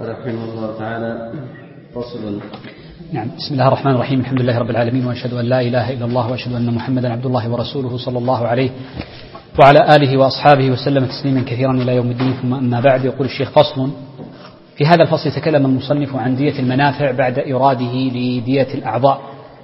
قال رحمه الله تعالى: فصل. نعم. بسم الله الرحمن الرحيم. الحمد لله رب العالمين، وأشهد أن لا إله إلا الله، وأشهد أن محمدا عبد الله ورسوله صلى الله عليه وعلى آله وأصحابه وسلم تسليما كثيرا إلى يوم الدين. ثم أما بعد، يقول الشيخ: فصل. في هذا الفصل يتكلم المصنف عن دية المنافع بعد إراده لدية الأعضاء.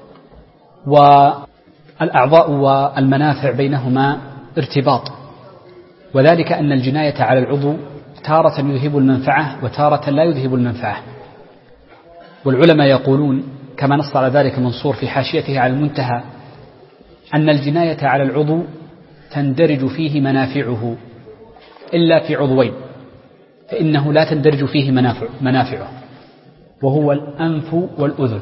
والأعضاء والمنافع بينهما ارتباط، وذلك أن الجناية على العضو تارة يذهب المنفعة وتارة لا يذهب المنفعة. والعلماء يقولون كما نص على ذلك منصور في حاشيته على المنتهى أن الجناية على العضو تندرج فيه منافعه إلا في عضوين، فإنه لا تندرج فيه منافعه، وهو الأنف والأذن.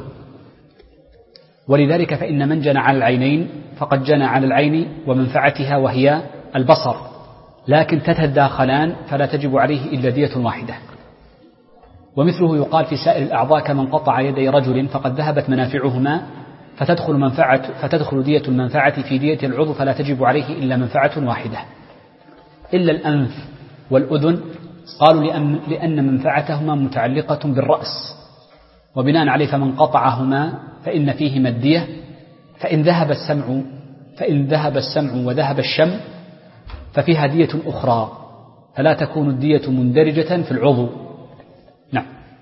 ولذلك فإن من جنى على العينين فقد جنى على العين ومنفعتها وهي البصر، لكن تتداخلان فلا تجب عليه إلا دية واحدة. ومثله يقال في سائر الأعضاء: كمن قطع يدي رجل فقد ذهبت منافعهما فتدخل دية المنفعة في دية العضو، فلا تجب عليه إلا منفعة واحدة. إلا الأنف والأذن قالوا لأن منفعتهما متعلقة بالرأس، وبناء عليه فمن قطعهما فإن فيهما الدية. فإن ذهب السمع وذهب الشم ففيها دية أخرى، فلا تكون الدية مندرجة في العضو. نعم.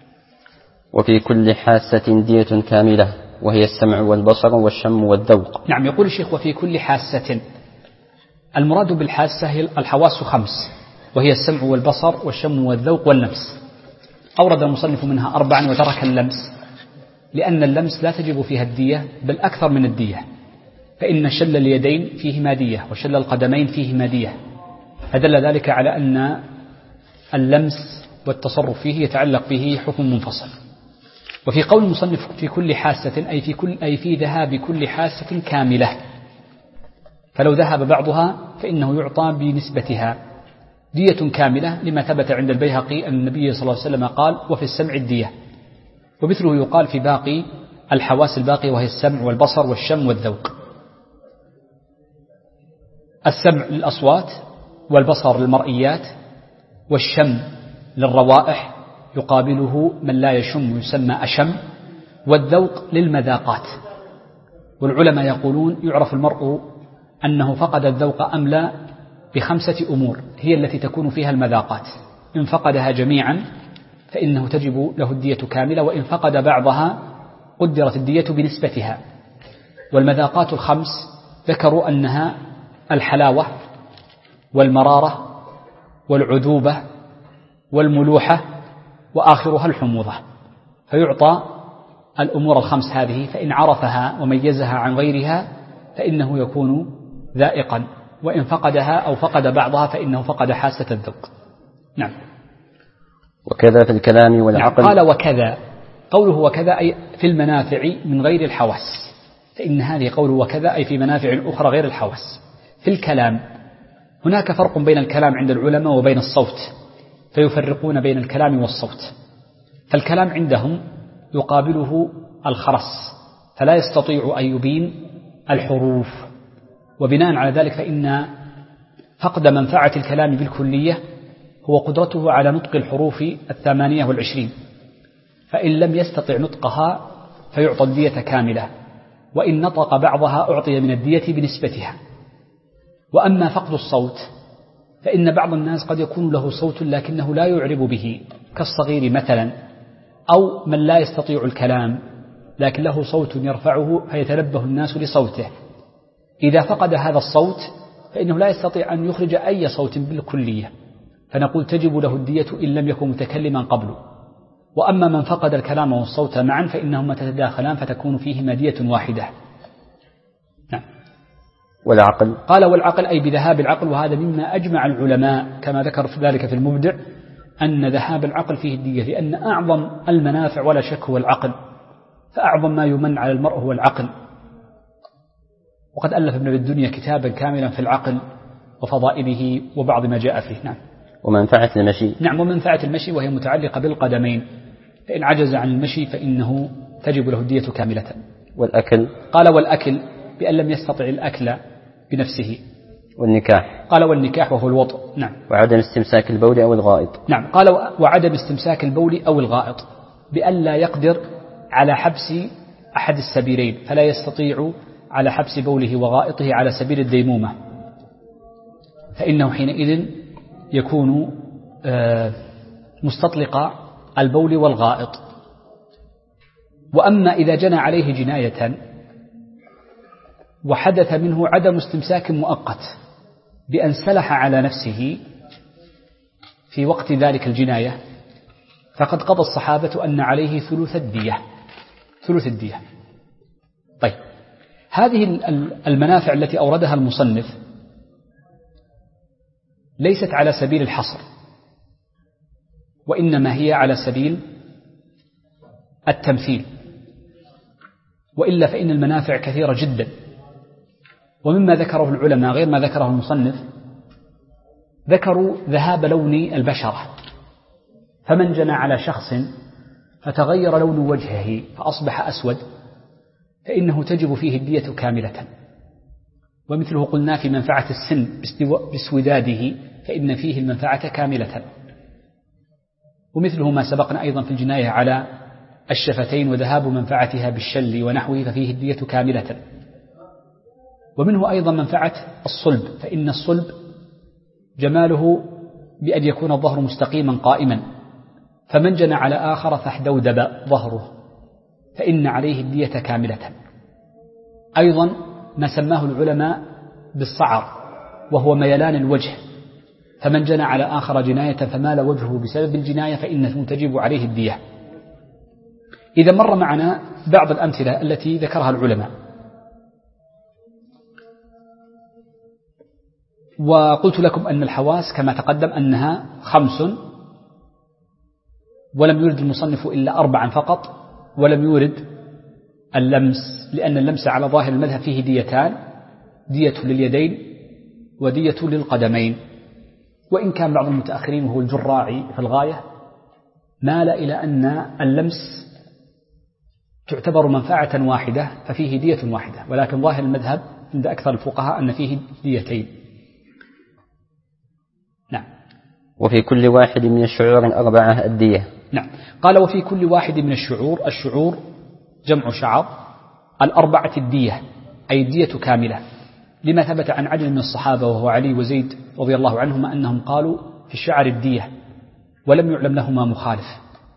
وفي كل حاسة دية كاملة، وهي السمع والبصر والشم والذوق. نعم. يقول الشيخ: وفي كل حاسة. المراد بالحاسة هي الحواس 5، وهي السمع والبصر والشم والذوق واللمس. أورد المصنف منها 4 وترك اللمس، لأن اللمس لا تجب فيها الدية، بل أكثر من الدية، فإن شل اليدين فيهما دية وشل القدمين فيهما دية، فدل ذلك على أن اللمس والتصرف فيه يتعلق به حكم منفصل. وفي قول المصنف في كل حاسة أي في ذهاب كل حاسة كاملة، فلو ذهب بعضها فإنه يعطى بنسبتها دية كاملة، لما ثبت عند البيهقي أن النبي صلى الله عليه وسلم قال: وفي السمع الدية. ومثله يقال في باقي الحواس الباقية، وهي السمع والبصر والشم والذوق. السمع للأصوات، والبصر للمرئيات، والشم للروائح يقابله من لا يشم يسمى أشم، والذوق للمذاقات. والعلماء يقولون يعرف المرء أنه فقد الذوق أم لا ب5 أمور هي التي تكون فيها المذاقات. إن فقدها جميعا فإنه تجب له الدية كاملة، وإن فقد بعضها قدرت الدية بنسبتها. والمذاقات 5 ذكروا أنها الحلاوة والمرارة والعذوبة والملوحة، وآخرها الحموضة. فيعطى الأمور 5 هذه، فإن عرفها وميزها عن غيرها فإنه يكون ذائقا، وإن فقدها أو فقد بعضها فإنه فقد حاسة الذوق. نعم. وكذا في الكلام والعقل. نعم. قال: وكذا. قوله وكذا أي في المنافع من غير الحواس، فإن هذه قوله وكذا أي في منافع أخرى غير الحواس. في الكلام هناك فرق بين الكلام عند العلماء وبين الصوت، فيفرقون بين الكلام والصوت. فالكلام عندهم يقابله الخرس، فلا يستطيع أن يبين الحروف، وبناء على ذلك فإن فقد منفعة الكلام بالكلية هو قدرته على نطق الحروف 28، فإن لم يستطع نطقها فيعطى الدية كاملة، وإن نطق بعضها أعطي من الدية بنسبتها. وأما فقد الصوت فإن بعض الناس قد يكون له صوت لكنه لا يعرب به، كالصغير مثلا، أو من لا يستطيع الكلام لكن له صوت يرفعه فيتنبه الناس لصوته. إذا فقد هذا الصوت فإنه لا يستطيع أن يخرج أي صوت بالكلية، فنقول تجب له الدية إن لم يكن متكلما قبله. وأما من فقد الكلام والصوت معا فإنهما تتداخلان فتكون فيهما دية واحدة. نعم. والعقل. قال: والعقل أي بذهاب العقل، وهذا مما أجمع العلماء كما ذكر في ذلك في المبدع أن ذهاب العقل فيه الدية، لأن أعظم المنافع ولا شك هو العقل، فأعظم ما يمن على المرء هو العقل. وقد ألف ابن الدنيا كتابا كاملا في العقل وفضائله وبعض ما جاء فيه. نعم. ومنفعة المشي. نعم. ومنفعة المشي، وهي متعلقة بالقدمين، فإن عجز عن المشي فإنه تجب له الدية كاملة. والأكل. قال: والأكل بأن لم يستطع الأكل بنفسه، والنكاح. قال والنكاح وهو الوطء. نعم. وعدم استمساك البول أو الغائط. نعم. قال وعدم استمساك البول أو الغائط بألا يقدر على حبس أحد السبيلين، فلا يستطيع على حبس بوله وغائطه على سبيل الديمومة، فإنه حينئذ يكون مستطلق البول والغائط. وأما إذا جنى عليه جناية وحدث منه عدم استمساك مؤقت بأن سلح على نفسه في وقت ذلك الجناية، فقد قضى الصحابة أن عليه ثلث الدية. طيب، هذه المنافع التي أوردها المصنف ليست على سبيل الحصر، وإنما هي على سبيل التمثيل، وإلا فإن المنافع كثيرة جدا. ومما ذكره العلماء غير ما ذكره المصنف، ذكروا ذهاب لون البشرة، فمن جنى على شخص فتغير لون وجهه فأصبح أسود فإنه تجب فيه الدية كاملة. ومثله قلنا في منفعة السن باسوداده فإن فيه المنفعة كاملة. ومثله ما سبقنا أيضا في الجناية على الشفتين وذهاب منفعتها بالشل ونحوه ففيه الدية كاملة. ومنه أيضا منفعة الصلب، فإن الصلب جماله بأن يكون الظهر مستقيما قائما، فمن جنى على آخر فاحدودب ظهره فإن عليه الدية كاملة. أيضا ما سماه العلماء بالصعر وهو ميلان الوجه، فمن جنى على آخر جناية فمال وجهه بسبب الجناية فإنه تجب عليه الدية. إذا مر معنا بعض الأمثلة التي ذكرها العلماء، وقلت لكم أن الحواس كما تقدم أنها 5، ولم يورد المصنف إلا 4 فقط، ولم يورد اللمس، لأن اللمس على ظاهر المذهب فيه ديتان، دية لليدين ودية للقدمين. وإن كان بعض المتأخرين وهو الجراعي في الغاية مال إلى أن اللمس تعتبر منفعة واحدة ففيه دية واحدة، ولكن ظاهر المذهب عند أكثر الفقهاء أن فيه ديتين. نعم. وفي كل واحد من الشعور 4 الدية. نعم. قال وفي كل واحد من الشعور جمع شعر 4 الدية، أي الدية كاملة، لما ثبت عن عدد من الصحابة وهو علي وزيد رضي الله عنهما أنهم قالوا في الشعر الدية، ولم يعلم لهما مخالف.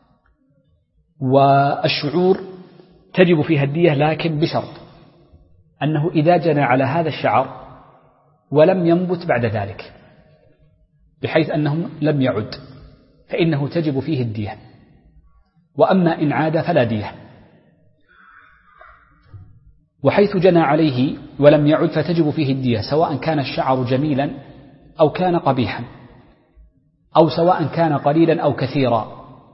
والشعور تجب فيها الدية، لكن بشرط أنه إذا جنى على هذا الشعر ولم ينبت بعد ذلك، بحيث أنه لم يعد، فإنه تجب فيه الدية. وأما إن عاد فلا دية. وحيث جنى عليه ولم يعد فتجب فيه الدية، سواء كان الشعر جميلا أو كان قبيحا، أو سواء كان قليلا أو كثيرا،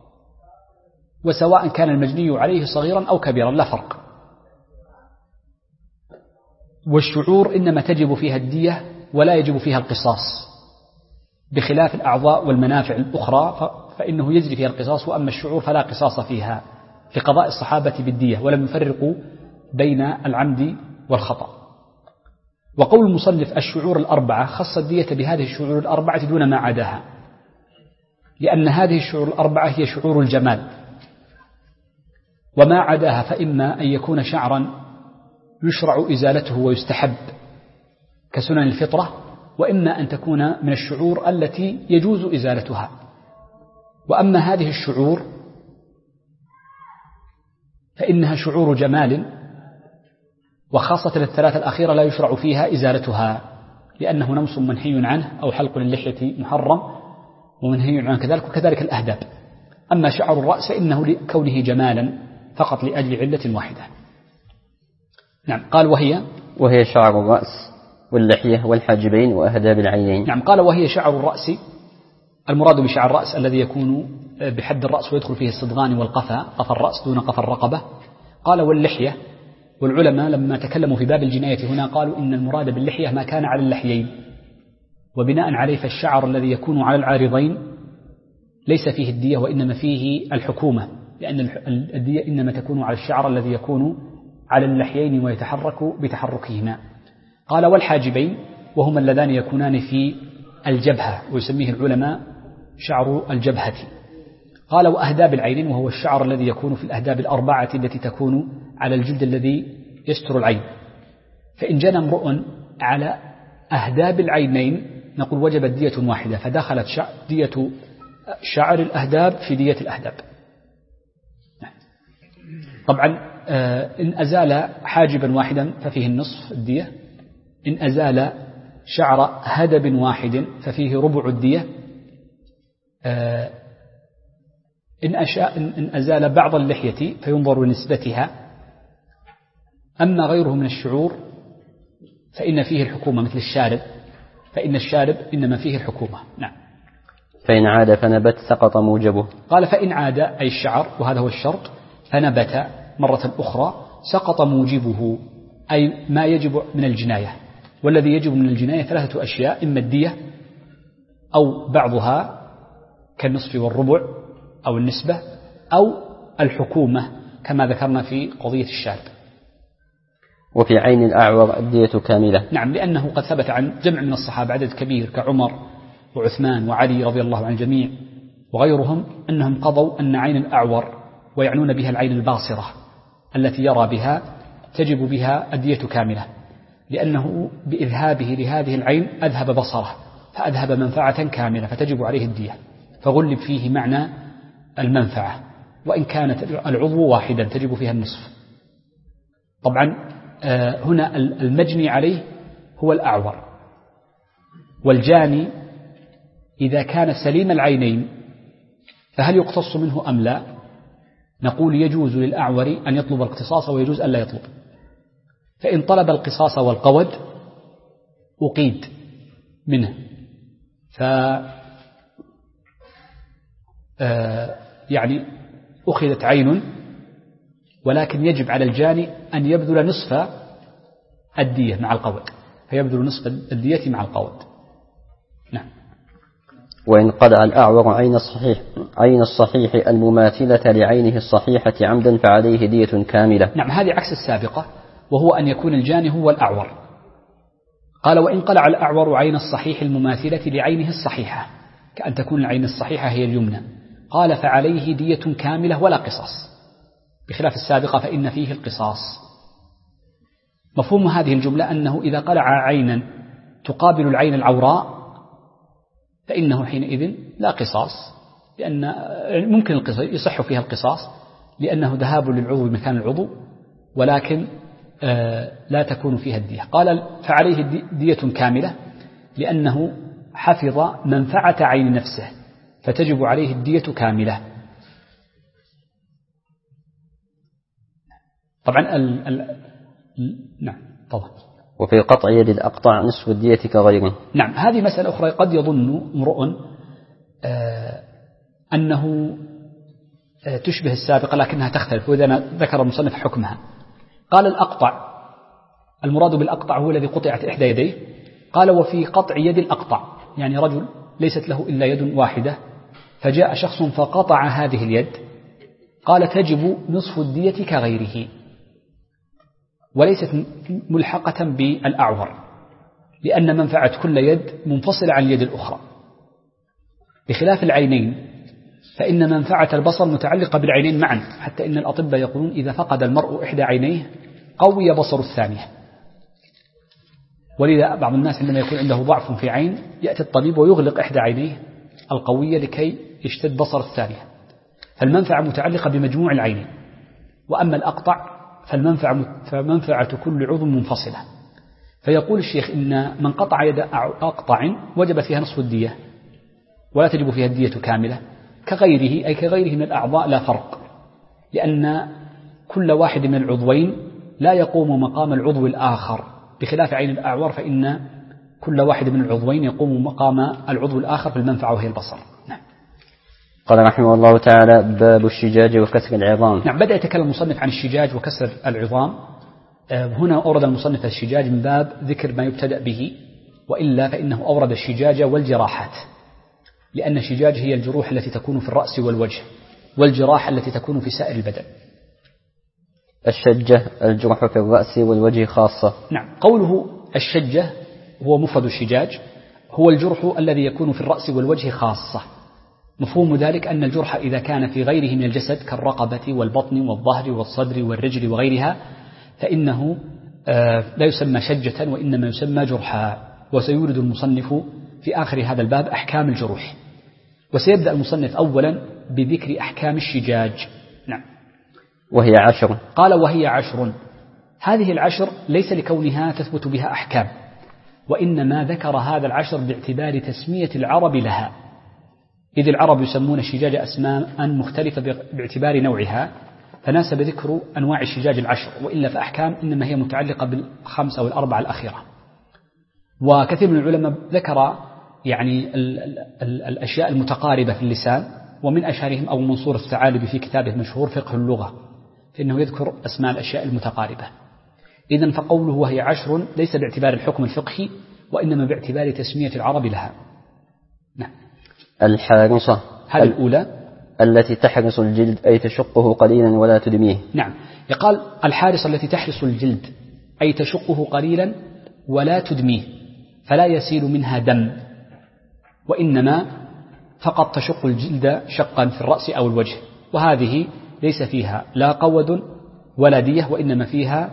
وسواء كان المجني عليه صغيرا أو كبيرا، لا فرق. والشعور إنما تجب فيها الدية ولا يجب فيها القصاص، بخلاف الأعضاء والمنافع الأخرى فإنه يجري فيها القصاص، وأما الشعور فلا قصاص فيها في قضاء الصحابة بالدية، ولم يفرقوا بين العمد والخطأ. وقول المصنف الشعور 4 خص الدية بهذه الشعور 4 دون ما عداها، لأن هذه الشعور 4 هي شعور الجمال، وما عداها فإما أن يكون شعرا يشرع إزالته ويستحب كسنن الفطرة، وإما أن تكون من الشعور التي يجوز إزالتها. وأما هذه الشعور فإنها شعور جمال، وخاصة الثلاثة الأخيرة لا يشرع فيها إزالتها، لأنه نمص منهي عنه أو حلق للحية محرم ومنهي عنه كذلك، وكذلك الأهداب. أما شعر الرأس فإنه لكونه جمالا فقط لأجل علة واحدة. نعم. قال وهي شعر الرأس واللحية والحاجبين وأهداب العينين. نعم. قال وهي شعر الرأس، المراد بشعر الرأس الذي يكون بحد الرأس ويدخل فيه الصدغان والقفا، قفا الرأس دون قفا الرقبة. قال واللحية، والعلماء لما تكلموا في باب الجناية هنا قالوا إن المراد باللحية ما كان على اللحيين، وبناء عليه فالشعر الذي يكون على العارضين ليس فيه الدية وإنما فيه الحكومة، لأن الدية إنما تكون على الشعر الذي يكون على اللحيين ويتحرك بتحركهما. قال والحاجبين، وهما اللذان يكونان في الجبهة، ويسميه العلماء شعر الجبهة. قال وأهداب العينين، وهو الشعر الذي يكون في الأهداب الأربعة التي تكون على الجلد الذي يستر العين. فإن جنى امرؤ على أهداب العينين نقول وجبت دية واحدة، فدخلت دية شعر الأهداب في دية الأهداب. طبعا إن أزال حاجبا واحدا ففيه النصف الدية، إن أزال شعر هدب واحد ففيه ربع الدية، إن أزال بعض اللحية فينظر لنسبتها، أما غيره من الشعور فإن فيه الحكومة مثل الشارب، فإن الشارب إنما فيه الحكومة. نعم. فإن عاد فنبت سقط موجبه. قال فإن عاد أي الشعر، وهذا هو الشرط، فنبت مرة أخرى سقط موجبه، أي ما يجب من الجناية. والذي يجب من الجناية ثلاثة أشياء: إما الدية أو بعضها كالنصف والربع أو النسبة، أو الحكومة كما ذكرنا في قضية الشارب. وفي عين الأعور الدية كاملة. نعم، لأنه قد ثبت عن جمع من الصحابة عدد كبير كعمر وعثمان وعلي رضي الله عن الجميع وغيرهم أنهم قضوا أن عين الأعور، ويعنون بها العين الباصرة التي يرى بها، تجب بها الدية كاملة، لأنه بإذهابه لهذه العين أذهب بصره، فأذهب منفعة كاملة، فتجب عليه الدية، فغلب فيه معنى المنفعة، وإن كانت العضو واحدا تجب فيها النصف. طبعا هنا المجني عليه هو الأعور، والجاني إذا كان سليم العينين فهل يقتص منه أم لا؟ نقول يجوز للأعور أن يطلب القصاص ويجوز أن لا يطلب. فإن طلب القصاص والقود أقيد منه، يعني أخذت عين، ولكن يجب على الجاني أن يبذل نصف الدية مع القود، فيبذل نصف الدية مع القود. نعم. وإن قلع الأعور عين الصحيح المماثلة لعينه الصحيحة عمدا فعليه دية كاملة. نعم، هذه عكس السابقة، وهو أن يكون الجاني هو الأعور. قال وإن قلع الأعور عين الصحيح المماثلة لعينه الصحيحة، كأن تكون العين الصحيحة هي اليمنى، قال فعليه دية كاملة ولا قصاص، بخلاف السابقة فإن فيه القصاص. مفهوم هذه الجملة أنه إذا قلع عينا تقابل العين العوراء فإنه حينئذ لا قصاص، لأن ممكن القصاص يصح فيها القصاص لأنه ذهاب للعضو بمكان العضو، ولكن لا تكون فيها الدية. قال فعليه دية كاملة لأنه حفظ منفعة عين نفسه، فتجب عليه الدية كاملة. طبعا نعم طبعا. وفي قطع يد الأقطع نصف الدية كغيره. نعم، هذه مسألة أخرى. قد يظن امرؤ أنه تشبه السابقة لكنها تختلف، وإذا ذكر المصنف حكمها. قال الأقطع، المراد بالأقطع هو الذي قطعت إحدى يديه. قال وفي قطع يد الأقطع، يعني رجل ليست له إلا يد واحدة، فجاء شخص فقطع هذه اليد، قال تجب نصف الدية كغيره، وليست ملحقة بالأعور، لأن منفعة كل يد منفصلة عن اليد الأخرى، بخلاف العينين فإن منفعة البصر متعلقة بالعينين معا، حتى إن الأطباء يقولون إذا فقد المرء إحدى عينيه قوي بصر الثانية. ولذا بعض الناس عندما يكون عنده ضعف في عين يأتي الطبيب ويغلق إحدى عينيه القوية لكي يشتد بصر الثانية، فالمنفعة متعلقة بمجموع العينين. وأما الأقطع فمنفعة كل عضو منفصلة. فيقول الشيخ إن من قطع يد أقطع وجب فيها نصف الدية ولا تجب فيها الدية كاملة، كغيره أي كغيره من الأعضاء لا فرق، لأن كل واحد من العضوين لا يقوم مقام العضو الآخر، بخلاف عين الأعور فإن كل واحد من العضوين يقوم مقام العضو الآخر في المنفعة وهي البصر. نعم. قال رحمه الله تعالى باب الشجاج وكسر العظام. نعم، بدأ يتكلم المصنف عن الشجاج وكسر العظام. هنا أورد المصنف الشجاج من باب ذكر ما يبتدأ به، وإلا فإنه أورد الشجاج والجراحات، لأن الشجاج هي الجروح التي تكون في الرأس والوجه، والجراح التي تكون في سائر البدن. الشجة الجرح في الرأس والوجه خاصة. نعم، قوله الشجة هو مفرد الشجاج هو الجرح الذي يكون في الرأس والوجه خاصة. مفهوم ذلك أن الجرح إذا كان في غيره من الجسد كالرقبة والبطن والظهر والصدر والرجل وغيرها فإنه لا يسمى شجة وإنما يسمى جرحا. وسيورد المصنف في آخر هذا الباب أحكام الجروح، وسيبدأ المصنف أولا بذكر أحكام الشجاج. نعم. وهي 10. قال وهي 10. هذه 10 ليس لكونها تثبت بها أحكام، وإنما ذكر هذا 10 باعتبار تسمية العرب لها، إذ العرب يسمون الشجاج أسماء مختلفة باعتبار نوعها، فناسب ذكر أنواع الشجاج 10، وإلا فأحكام إنما هي متعلقة بالخمسة والأربعة الأخيرة. وكثير من العلماء ذكر يعني الأشياء المتقاربة في اللسان، ومن أشهرهم أبو منصور الثعالبي في كتابه مشهور فقه اللغة، فإنه يذكر أسماء الأشياء المتقاربة. إذن فقوله وهي 10 ليس باعتبار الحكم الفقهي، وإنما باعتبار تسمية العرب لها. نعم. الحارصة هذه الأولى التي تحرس الجلد أي تشقه قليلا ولا تدميه. نعم. يقال الحارصة التي تحرس الجلد أي تشقه قليلا ولا تدميه، فلا يسيل منها دم، وإنما فقط تشق الجلد شقا في الرأس أو الوجه، وهذه ليس فيها لا قود ولا دية، وإنما فيها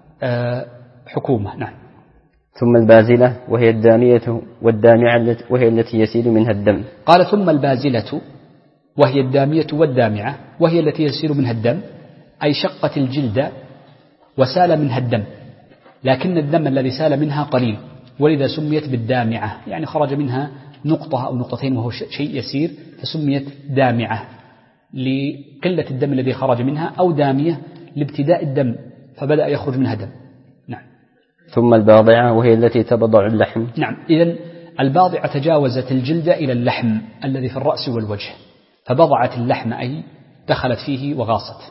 حكومة. نعم. ثم البازلة وهي الدامية والدامعة وهي التي يسيل منها الدم. قال ثم البازلة وهي الدامية والدامعة وهي التي يسيل منها الدم، أي شقت الجلد وسال منها الدم، لكن الدم الذي سال منها قليل، ولذا سميت بالدامعة، يعني خرج منها نقطة أو نقطتين وهو شيء يسير، فسميت دامعة لقلة الدم الذي خرج منها، أو دامية لابتداء الدم فبدأ يخرج منها دم. نعم. ثم الباضعة وهي التي تبضع اللحم. نعم. إذن الباضعة تجاوزت الجلد إلى اللحم الذي في الرأس والوجه، فبضعت اللحم أي دخلت فيه وغاصت.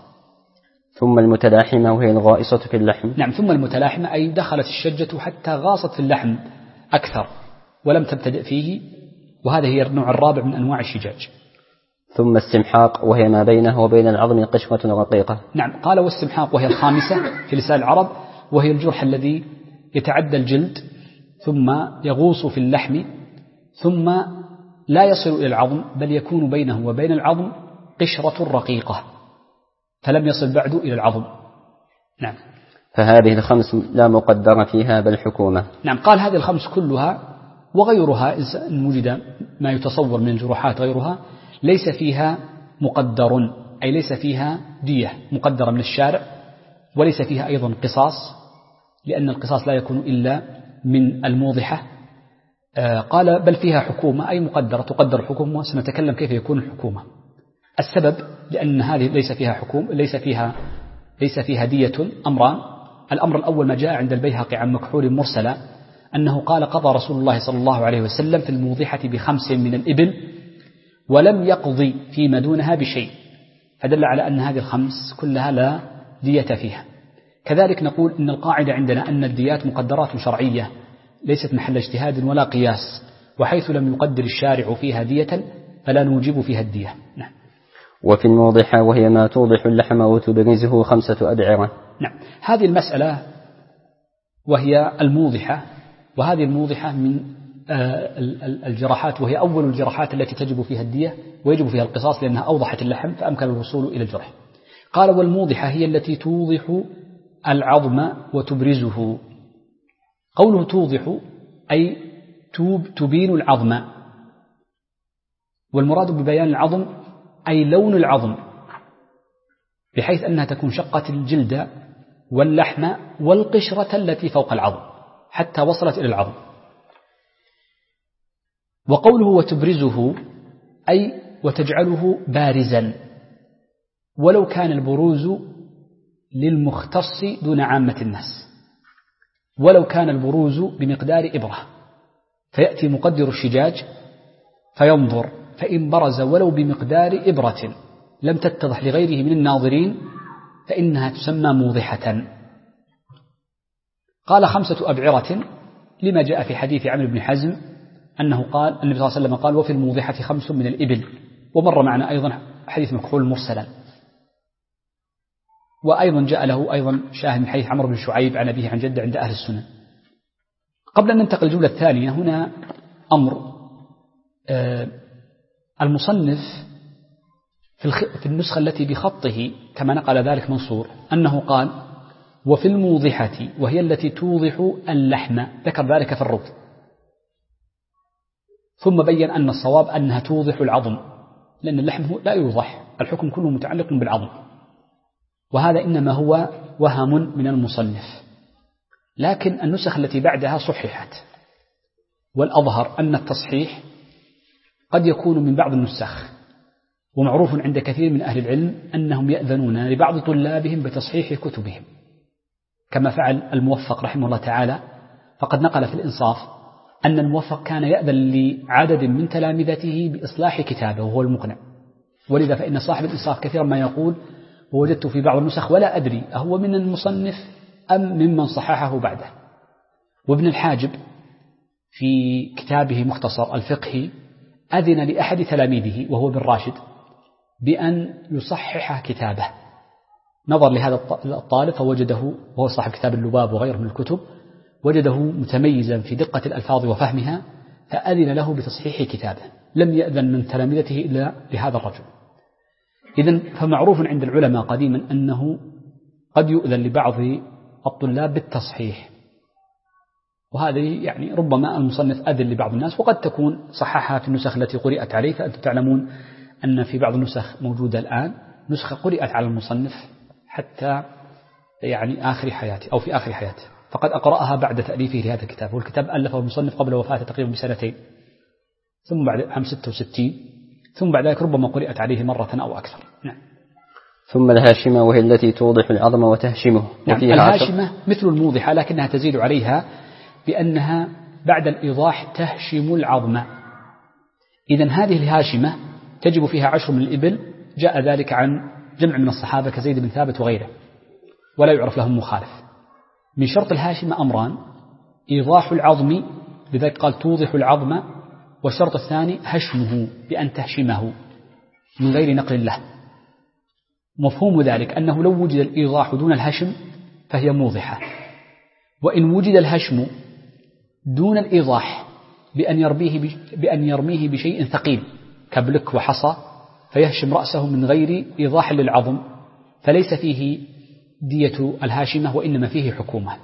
ثم المتلاحمة وهي الغائصة في اللحم. نعم. ثم المتلاحمة أي دخلت الشجة حتى غاصت في اللحم أكثر ولم تبتدئ فيه، وهذا هي النوع الرابع من أنواع الشجاج. ثم السمحاق وهي ما بينه وبين العظم قشرة رقيقة. نعم. قال والسمحاق وهي الخامسة في لسان العرب، وهي الجرح الذي يتعدى الجلد ثم يغوص في اللحم ثم لا يصل إلى العظم، بل يكون بينه وبين العظم قشرة رقيقة فلم يصل بعد إلى العظم. نعم. فهذه الخمس لا مقدر فيها بل حكومة. نعم. قال هذه الخمس كلها وغيرها إن وجد ما يتصور من الجروحات غيرها ليس فيها مقدر، أي ليس فيها دية مقدرة من الشارع، وليس فيها أيضا قصاص، لأن القصاص لا يكون إلا من الموضحة. قال بل فيها حكومة أي مقدرة، تقدر حكومة، سنتكلم كيف يكون الحكومة. السبب لأن هذه ليس فيها حكومة، ليس فيها دية أمران. الأمر الأول ما جاء عند البيهقي عن مكحول مرسلا أنه قال قضى رسول الله صلى الله عليه وسلم في الموضحة ب5 من الإبل ولم يقضي فيما دونها بشيء، فدل على أن هذه ال5 كلها لا دية فيها. كذلك نقول إن القاعدة عندنا أن الديات مقدرات شرعية ليست محل اجتهاد ولا قياس، وحيث لم يقدر الشارع فيها دية فلا نوجب فيها الدية. نعم. وفي الموضحة وهي ما توضح اللحم وتبرزه 5 أدعرة. نعم. هذه المسألة وهي الموضحة، وهذه الموضحة من الجراحات، وهي أول الجراحات التي تجب فيها الدية ويجب فيها القصاص لأنها أوضحت اللحم فأمكن الوصول إلى الجرح. قال والموضحة هي التي توضح العظم وتبرزه. قوله توضح أي تبين العظم، والمراد ببيان العظم أي لون العظم، بحيث أنها تكون شقة الجلد واللحم والقشرة التي فوق العظم حتى وصلت إلى العظم. وقوله وتبرزه أي وتجعله بارزا، ولو كان البروز للمختص دون عامة الناس، ولو كان البروز بمقدار إبرة، فيأتي مقدر الشجاج فينظر، فإن برز ولو بمقدار إبرة لم تتضح لغيره من الناظرين فإنها تسمى موضحة. قال 5 أبعرة لما جاء في حديث عمرو بن حزم أنه قال النبي صلى الله عليه وسلم قال وفي الموضحة 5 من الإبل، ومر معنا أيضا حديث مكحول مرسلا، وأيضا جاء له أيضا شاهد من حديث عمرو بن شعيب عن أبيه عن جده عند أهل السنن. قبل أن ننتقل للجملة الثانية هنا أمر. المصنف في النسخة التي بخطه كما نقل ذلك منصور أنه قال وفي الموضحة وهي التي توضح اللحم، ذكر ذلك في الروض، ثم بين أن الصواب أنها توضح العظم، لأن اللحم لا يوضح، الحكم كله متعلق بالعظم، وهذا إنما هو وهم من المصنف. لكن النسخ التي بعدها صححت، والأظهر أن التصحيح قد يكون من بعض النسخ، ومعروف عند كثير من أهل العلم أنهم يأذنون لبعض طلابهم بتصحيح كتبهم، كما فعل الموفق رحمه الله تعالى، فقد نقل في الإنصاف أن الموفق كان يأذن لعدد من تلامذته بإصلاح كتابه وهو المقنع، ولذا فإن صاحب الإنصاف كثيرا ما يقول ووجدت في بعض النسخ ولا أدري أهو من المصنف أم ممن صححه بعده. وابن الحاجب في كتابه مختصر الفقهي أذن لأحد تلاميذه وهو ابن راشد بأن يصحح كتابه، نظر لهذا الطالب فوجده، وهو صاحب كتاب اللباب وغيره من الكتب، وجده متميزا في دقة الألفاظ وفهمها، فأذن له بتصحيح كتابه، لم يأذن من تلامذته إلا لهذا الرجل. إذن فمعروف عند العلماء قديما أنه قد يؤذن لبعض الطلاب بالتصحيح، وهذه يعني ربما المصنف أذن لبعض الناس، وقد تكون صححها في النسخ التي قرأت عليه. فأنتم تعلمون أن في بعض النسخ موجودة الآن نسخة قرأت على المصنف حتى يعني آخر حياته أو في آخر حياته، فقد أقرأها بعد تأليفه لهذا الكتاب، والكتاب ألفه المصنف قبل وفاته تقريبا بسنتين، ثم بعد عام 66، ثم بعد ذلك ربما قرأت عليه مرة أو أكثر. نعم. ثم الهاشمة وهي التي توضح العظم وتهشمه. نعم. الهاشمة مثل الموضحة لكنها تزيد عليها بأنها بعد الإيضاح تهشم العظم. إذن هذه الهاشمة تجب فيها 10 من الإبل، جاء ذلك عن جمع من الصحابة كزيد بن ثابت وغيره، ولا يعرف لهم مخالف. من شرط الهاشمة أمران: إيضاح العظم، لذلك قال توضح العظم، والشرط الثاني هشمه، بأن تهشمه من غير نقل له. مفهوم ذلك أنه لو وجد الإيضاح دون الهشم فهي موضحة، وإن وجد الهشم دون الإيضاح بأن يرميه بشيء ثقيل كبلك وحصى فيهشم رأسه من غير إيضاح للعظم، فليس فيه دية الهاشمة وإنما فيه حكومة.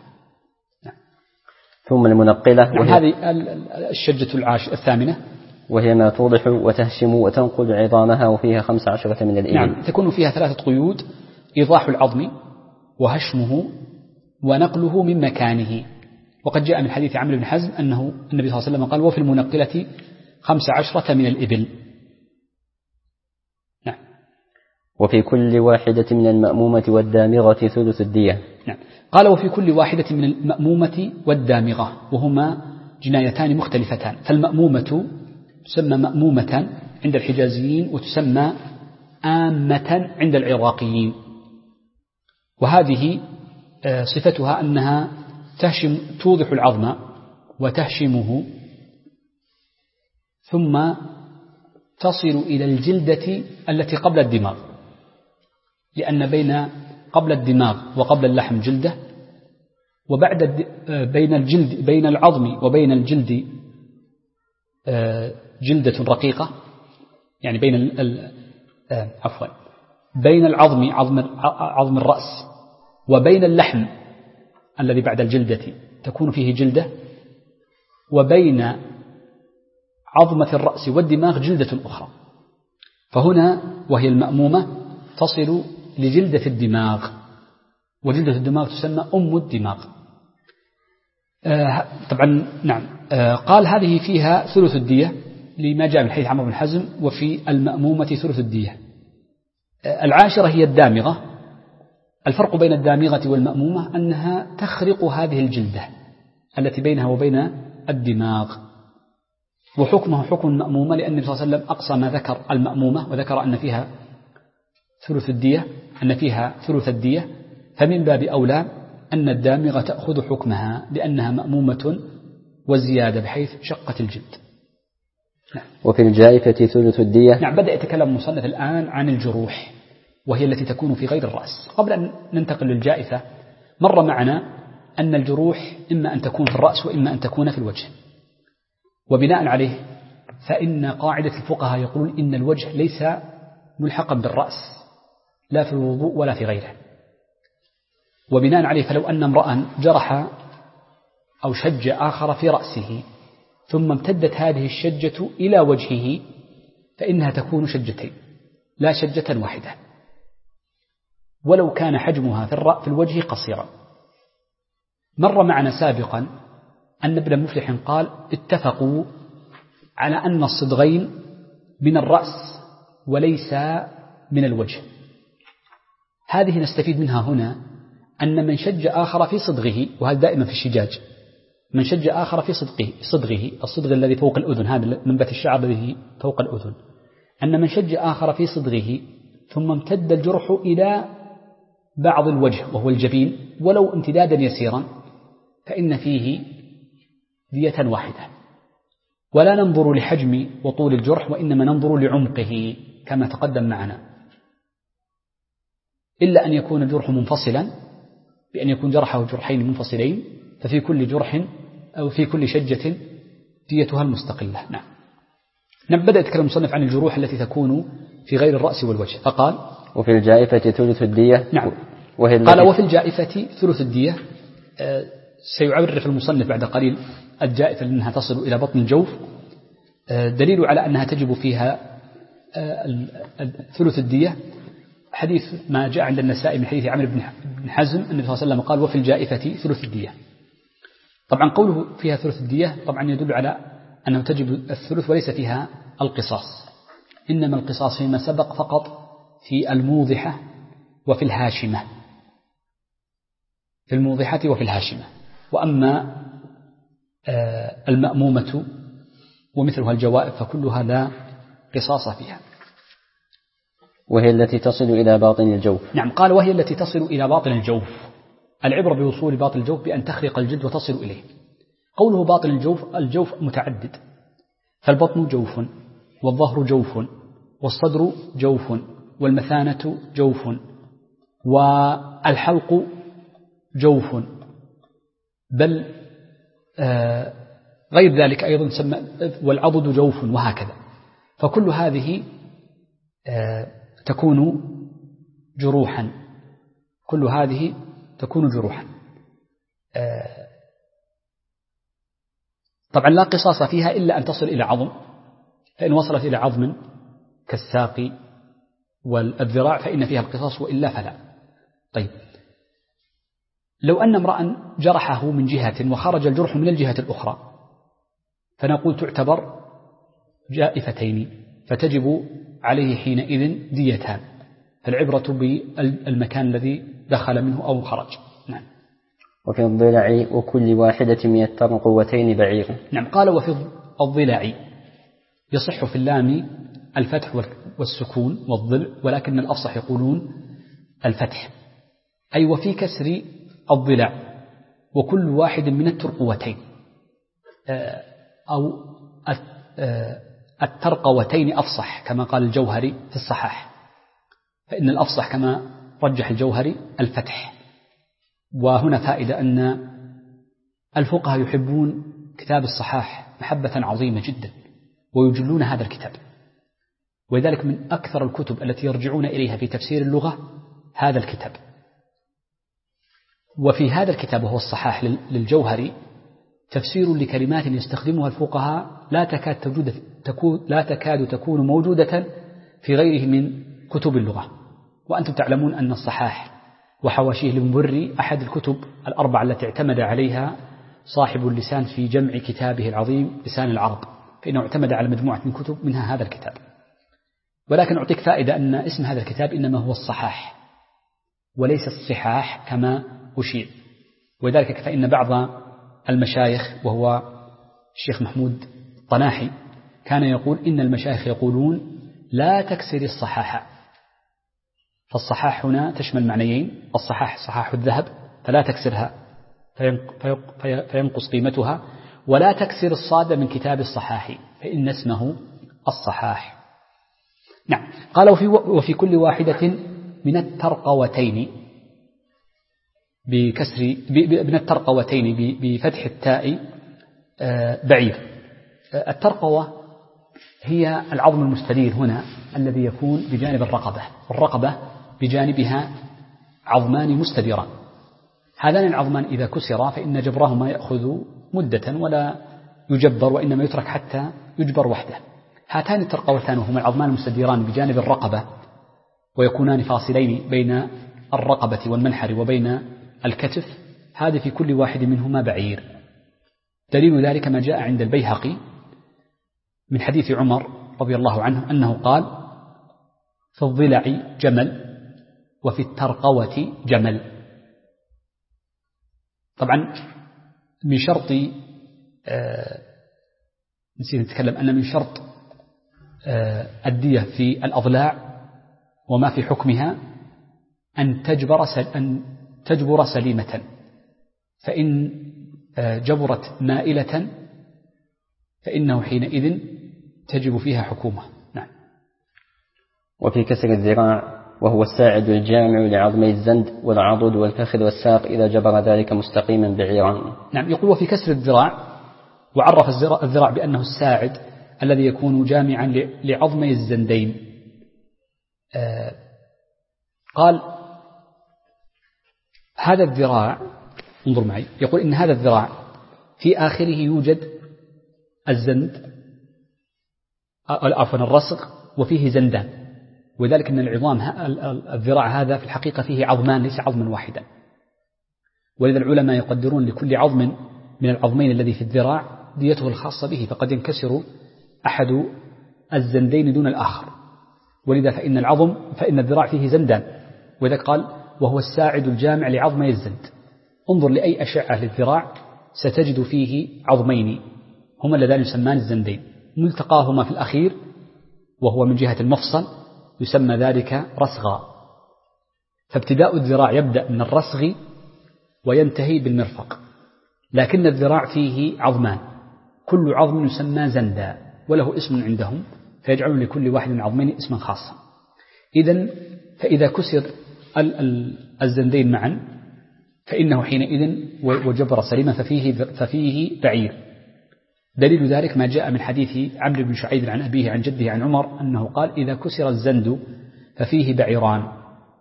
ثم المنقلة هذه الشجة الثامنة، وهي ما توضح وتهشم وتنقل عظامها، وفيها 15 من الإبل. نعم، تكون فيها 3 قيود: إيضاح العظم وهشمه ونقله من مكانه. وقد جاء من حديث عمرو بن حزم أنه النبي صلى الله عليه وسلم قال: وفي المنقلة 15 من الإبل. نعم. وفي كل واحدة من المأمومة والدامغة ثلث الدية. نعم. قال: وفي كل واحدة من المأمومة والدامغة، وهما جنايتان مختلفتان. فالمأمومة تسمى مأمومة عند الحجازيين، وتسمى آمة عند العراقيين، وهذه صفتها أنها توضح العظم وتهشمه، ثم تصل إلى الجلدة التي قبل الدماغ، لأن قبل الدماغ وقبل اللحم جلدة، وبعد بين العظم وبين الجلد جلدة رقيقة، يعني بين العظم عظم الرأس وبين اللحم الذي بعد الجلدة تكون فيه جلدة، وبين عظمة الرأس والدماغ جلدة أخرى. فهنا وهي المأمومة تصل لجلدة الدماغ، وجلدة الدماغ تسمى أم الدماغ. طبعا نعم. قال: هذه فيها ثلث الدية لما جاء من حديث عمرو بن حزم: وفي المأمومة ثلث الدية. العاشرة هي الدامغة. الفرق بين الدامغة والمأمومة أنها تخرق هذه الجلدة التي بينها وبين الدماغ، وحكمه حكم المأمومة، لأن النبي صلى الله عليه وسلم أقصى ما ذكر المأمومة، وذكر أن فيها ثلث الدية، فمن باب أولى أن الدامغة تأخذ حكمها لأنها مأمومة وزيادة بحيث شقت الجلد. نعم. وفي الجائفة ثلث الدية. نعم. بدأ يتكلم المصنف الآن عن الجروح، وهي التي تكون في غير الرأس. قبل أن ننتقل للجائفة، مر معنا أن الجروح إما أن تكون في الرأس وإما أن تكون في الوجه، وبناء عليه فإن قاعدة الفقهاء يقولون إن الوجه ليس ملحقا بالرأس لا في الوضوء ولا في غيره، وبناء عليه فلو أن امرأ جرح أو شج آخر في رأسه ثم امتدت هذه الشجة إلى وجهه فإنها تكون شجتين لا شجة واحدة، ولو كان حجمها في الوجه قصيرا. مر معنا سابقا أن ابن مفلح قال اتفقوا على أن الصدغين من الرأس وليس من الوجه. هذه نستفيد منها هنا أن من شج آخر في صدغه، وهذا دائما في الشجاج، من شج آخر في صدغه الصدغ الذي فوق الأذن، هذا منبت الشعر الذي فوق الأذن، أن من شج آخر في صدغه ثم امتد الجرح إلى بعض الوجه وهو الجبين ولو امتدادا يسيرا فإن فيه دية واحدة، ولا ننظر لحجم وطول الجرح وإنما ننظر لعمقه كما تقدم معنا، إلا أن يكون الجرح منفصلا بأن يكون جرحه جرحين منفصلين، ففي كل جرح أو في كل شجة ديتها المستقلة. نعم. بدأ يتكلم المصنف عن الجروح التي تكون في غير الرأس والوجه فقال وفي الجائفة ثلث الدية. نعم. قال وفي الجائفة ثلث الدية. سيعرف المصنف بعد قليل الجائفة لأنها تصل إلى بطن الجوف، دليل على أنها تجب فيها ثلث الدية حديث ما جاء عند النسائي من حديث عمرو بن حزم النبي صلى الله عليه وسلم قال وفي الجائفة ثلث الدية. طبعا قوله فيها ثلث الدية طبعا يدل على أنه تجب الثلث وليس فيها القصاص، إنما القصاص فيما سبق فقط في الموضحة وفي الهاشمة، في الموضحة وفي الهاشمة، وأما المأمومة ومثلها الجوائب فكلها لا قصاص فيها. وهي التي تصل إلى باطن الجوف. نعم. قال وهي التي تصل إلى باطن الجوف. العبرة بوصول باطن الجوف بأن تخرق الجلد وتصل إليه. قوله باطن الجوف متعدد، فالبطن جوف والظهر جوف والصدر جوف والمثانة جوف والحلق جوف، بل غير ذلك أيضا والعضد جوف وهكذا، فكل هذه تكون جروحا، كل هذه تكون جروحا. طبعا لا قصاص فيها إلا أن تصل إلى عظم، فإن وصلت إلى عظم كالساق والذراع فإن فيها القصاص وإلا فلا. طيب لو أن امرأ جرحه من جهة وخرج الجرح من الجهة الأخرى فنقول تعتبر جائفتين فتجب عليه حينئذ ديتان، فالعبرة بالمكان الذي دخل منه أو خرج. نعم. وفي الضلع وكل واحدة من الترقوتين بعير. نعم. قال وفي الضلع يصح في اللام الفتح والسكون والضلع، ولكن الأفصح يقولون الفتح، أي وفي كسر الضلع وكل واحد من الترقوتين أو الترقوتين أفصح كما قال الجوهري في الصحاح، فإن الأفصح كما رجح الجوهري الفتح. وهنا فائدة أن الفقهاء يحبون كتاب الصحاح محبة عظيمة جدا ويجلون هذا الكتاب، ولذلك من أكثر الكتب التي يرجعون إليها في تفسير اللغة هذا الكتاب. وفي هذا الكتاب وهو الصحاح للجوهري تفسير لكلمات يستخدمها الفقهاء لا تكاد تكون موجودة في غيره من كتب اللغة. وأنتم تعلمون أن الصحاح وحواشيه المبري أحد الكتب الأربعة التي اعتمد عليها صاحب اللسان في جمع كتابه العظيم لسان العرب، فإنه اعتمد على مجموعة من كتب منها هذا الكتاب. ولكن أعطيك فائدة أن اسم هذا الكتاب إنما هو الصحاح وليس الصحاح كما أشير، وذلك فإن بعض المشايخ وهو الشيخ محمود الطناحي كان يقول إن المشايخ يقولون لا تكسر الصحاح، فالصحاح هنا تشمل معنيين، الصحاح صحاح الذهب فلا تكسرها فينقص قيمتها، ولا تكسر الصاد من كتاب الصحاح فإن اسمه الصحاح. نعم. قال وفي كل واحدة من الترقوتين من الترقوتين بفتح التاء بعير. الترقوة هي العظم المستدير هنا الذي يكون بجانب الرقبة، والرقبة بجانبها عظمان مستديران. هذان العظمان إذا كسرا فإن جبرهما يأخذ مدة ولا يجبر، وإنما يترك حتى يجبر وحده. هاتان الترقوتان وهما العظمان المستديران بجانب الرقبة، ويكونان فاصلين بين الرقبة والمنحر وبين الكتف، هذا في كل واحد منهما بعير. دليل ذلك ما جاء عند البيهقي من حديث عمر رضي الله عنه أنه قال: في الضلع جمل وفي الترقوة جمل. طبعا من شرط نسينا نتكلم أن من شرط الدية في الأضلاع وما في حكمها أن تجبر سليمة، فإن جبرت مائلة فإنه حينئذ تجب فيها حكومة. نعم. وفي كسر الذراع وهو الساعد الجامع لعظمي الزند والعضد والفخذ والساق إذا جبر ذلك مستقيما بعيران. نعم. يقول وفي كسر الذراع، وعرف الذراع بأنه الساعد الذي يكون جامعا لعظمي الزندين. قال هذا الذراع، انظر معي، يقول إن هذا الذراع في آخره يوجد الزند، عفوا الرسغ، وفيه زندان، وذلك أن العظام الذراع هذا في الحقيقة فيه عظمان ليس عظما واحدا، ولذا العلماء يقدرون لكل عظم من العظمين الذي في الذراع ديته الخاصة به، فقد ينكسر أحد الزندين دون الآخر، ولذا فإن الذراع فيه زندان، وإذا قال وهو الساعد الجامع لعظمي الزند. انظر لأي أشعة للذراع ستجد فيه عظمين هما اللذان يسمان الزندين، ملتقاهما في الأخير وهو من جهة المفصل يسمى ذلك رسغا. فابتداء الذراع يبدأ من الرسغ وينتهي بالمرفق، لكن الذراع فيه عظمان، كل عظم يسمى زندا وله اسم عندهم، فيجعلون لكل واحد من عظمين اسما خاصا. فإذا كسر الزندين معا فإنه حينئذ وجبر سليما ففيه بعير. دليل ذلك ما جاء من حديث عمرو بن شعيب عن أبيه عن جده عن عمر أنه قال: إذا كسر الزند ففيه بعيران،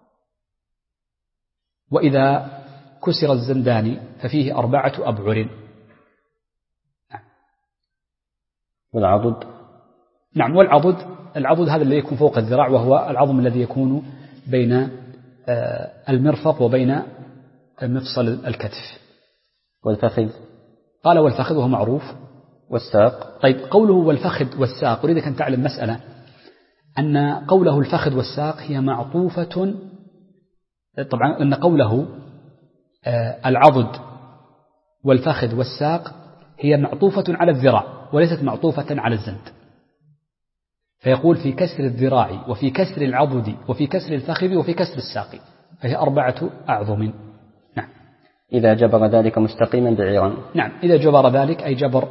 وإذا كسر الزندان ففيه 4 أبعر. والعضد؟ نعم. والعضد هذا الذي يكون فوق الذراع، وهو العظم الذي يكون بين المرفق وبين مفصل الكتف. والفخذ؟ قال والفخذ وهو معروف. والساق؟ طيب، قوله والفخذ والساق، أريدك أن تعلم مسألة، أن قوله الفخذ والساق هي معطوفة، طبعا أن قوله العضد والفخذ والساق هي معطوفة على الذراع وليست معطوفة على الزند، فيقول في كسر الذراع وفي كسر العضد وفي كسر الفخذ وفي كسر الساق، فهي 4 أعظم. نعم. إذا جبر ذلك مستقيما بعيران. نعم. إذا جبر ذلك أي جبر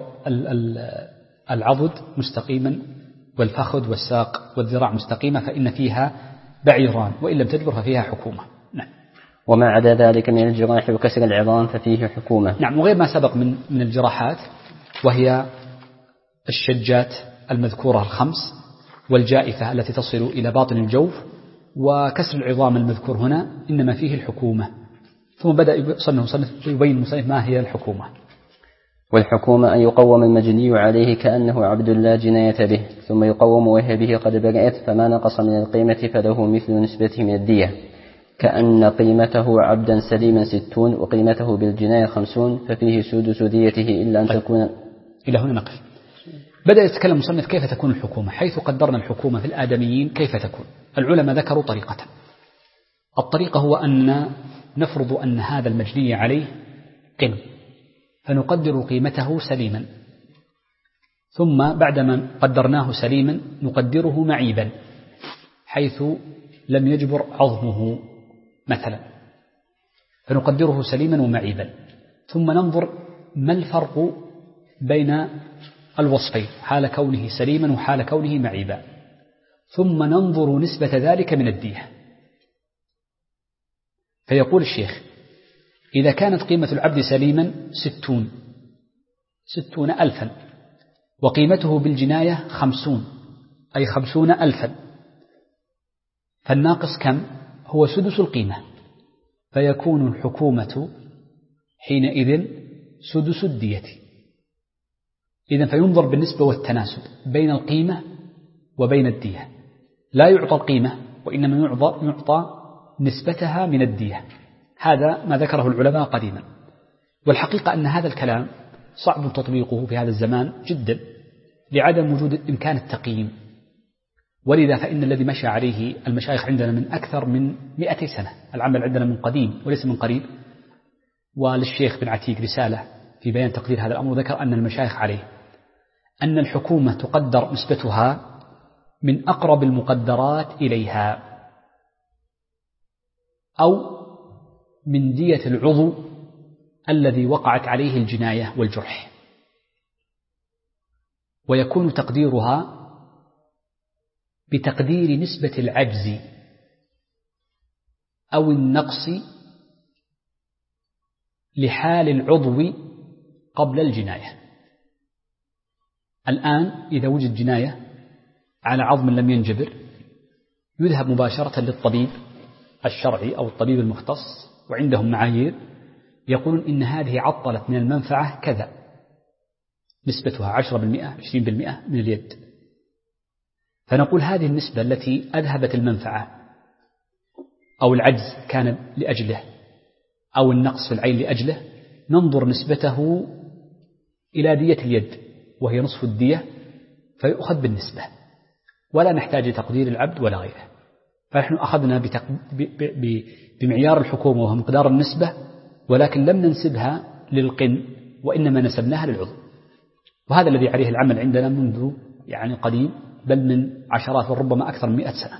العضد مستقيما والفخذ والساق والذراع مستقيمة فإن فيها بعيران، وإن لم تجبر ففيها حكومة. نعم. وما عدا ذلك من الجراح وكسر العظام ففيه حكومة. نعم. وغير ما سبق من الجراحات، وهي الشجات المذكورة 5 والجائفة التي تصل إلى باطن الجوف، وكسر العظام المذكور هنا إنما فيه الحكومة. ثم بدأ يبين المصنف ما هي الحكومة. والحكومة أن يقوم المجني عليه كأنه عبد لا جناية به، ثم يقوم وهي به قد برئت، فما نقص من القيمة فله مثل نسبته من الدية، كأن قيمته عبدا سليما 60 وقيمته بالجناية 50، ففيه سدس ديته إلا أن تكون. إلى هنا نقف. بدأ يتكلم المصنف كيف تكون الحكومة، حيث قدرنا الحكومة في الآدميين كيف تكون. العلماء ذكروا طريقة. الطريقة هو أن نفرض أن هذا المجني عليه قن، فنقدر قيمته سليما، ثم بعدما قدرناه سليما نقدره معيبا حيث لم يجبر عظمه مثلا، فنقدره سليما ومعيبا، ثم ننظر ما الفرق بين الوصفين حال كونه سليما وحال كونه معيبا، ثم ننظر نسبة ذلك من الدية. فيقول الشيخ: إذا كانت قيمة العبد سليما 60 ألفا، وقيمته بالجناية 50 أي 50 ألفا، فالناقص كم؟ هو سدس القيمة، فيكون الحكومة حينئذ سدس الدية. إذن فينظر بالنسبة والتناسب بين القيمة وبين الدية، لا يعطى القيمة وإنما يعطى نسبتها من الدية. هذا ما ذكره العلماء قديما، والحقيقة أن هذا الكلام صعب تطبيقه في هذا الزمان جدا لعدم وجود إمكان التقييم، ولذا فإن الذي مشى عليه المشايخ عندنا من أكثر من 200 سنة، العمل عندنا من قديم وليس من قريب، وللشيخ بن عتيق رسالة في بيان تقدير هذا الأمر، ذكر أن المشايخ عليه أن الحكومة تقدر نسبتها من أقرب المقدرات إليها، أو من دية العضو الذي وقعت عليه الجناية والجرح، ويكون تقديرها بتقدير نسبة العجز أو النقص لحال العضو قبل الجناية. الآن إذا وجد جناية على عظم لم ينجبر يذهب مباشرة للطبيب الشرعي أو الطبيب المختص، وعندهم معايير يقولون إن هذه عطلت من المنفعة كذا، نسبتها 10%، 20% من اليد، فنقول هذه النسبة التي أذهبت المنفعة أو العجز كان لأجله أو النقص في العين لأجله، ننظر نسبته إلى دية اليد وهي نصف الدية، فيؤخذ بالنسبة ولا نحتاج لتقدير العبد ولا غيره. فنحن أخذنا بمعيار الحكومة وهو مقدار النسبة، ولكن لم ننسبها للقن وإنما نسبناها للعضو، وهذا الذي عليه العمل عندنا منذ قديم، بل من عشرات وربما أكثر من 100 سنة.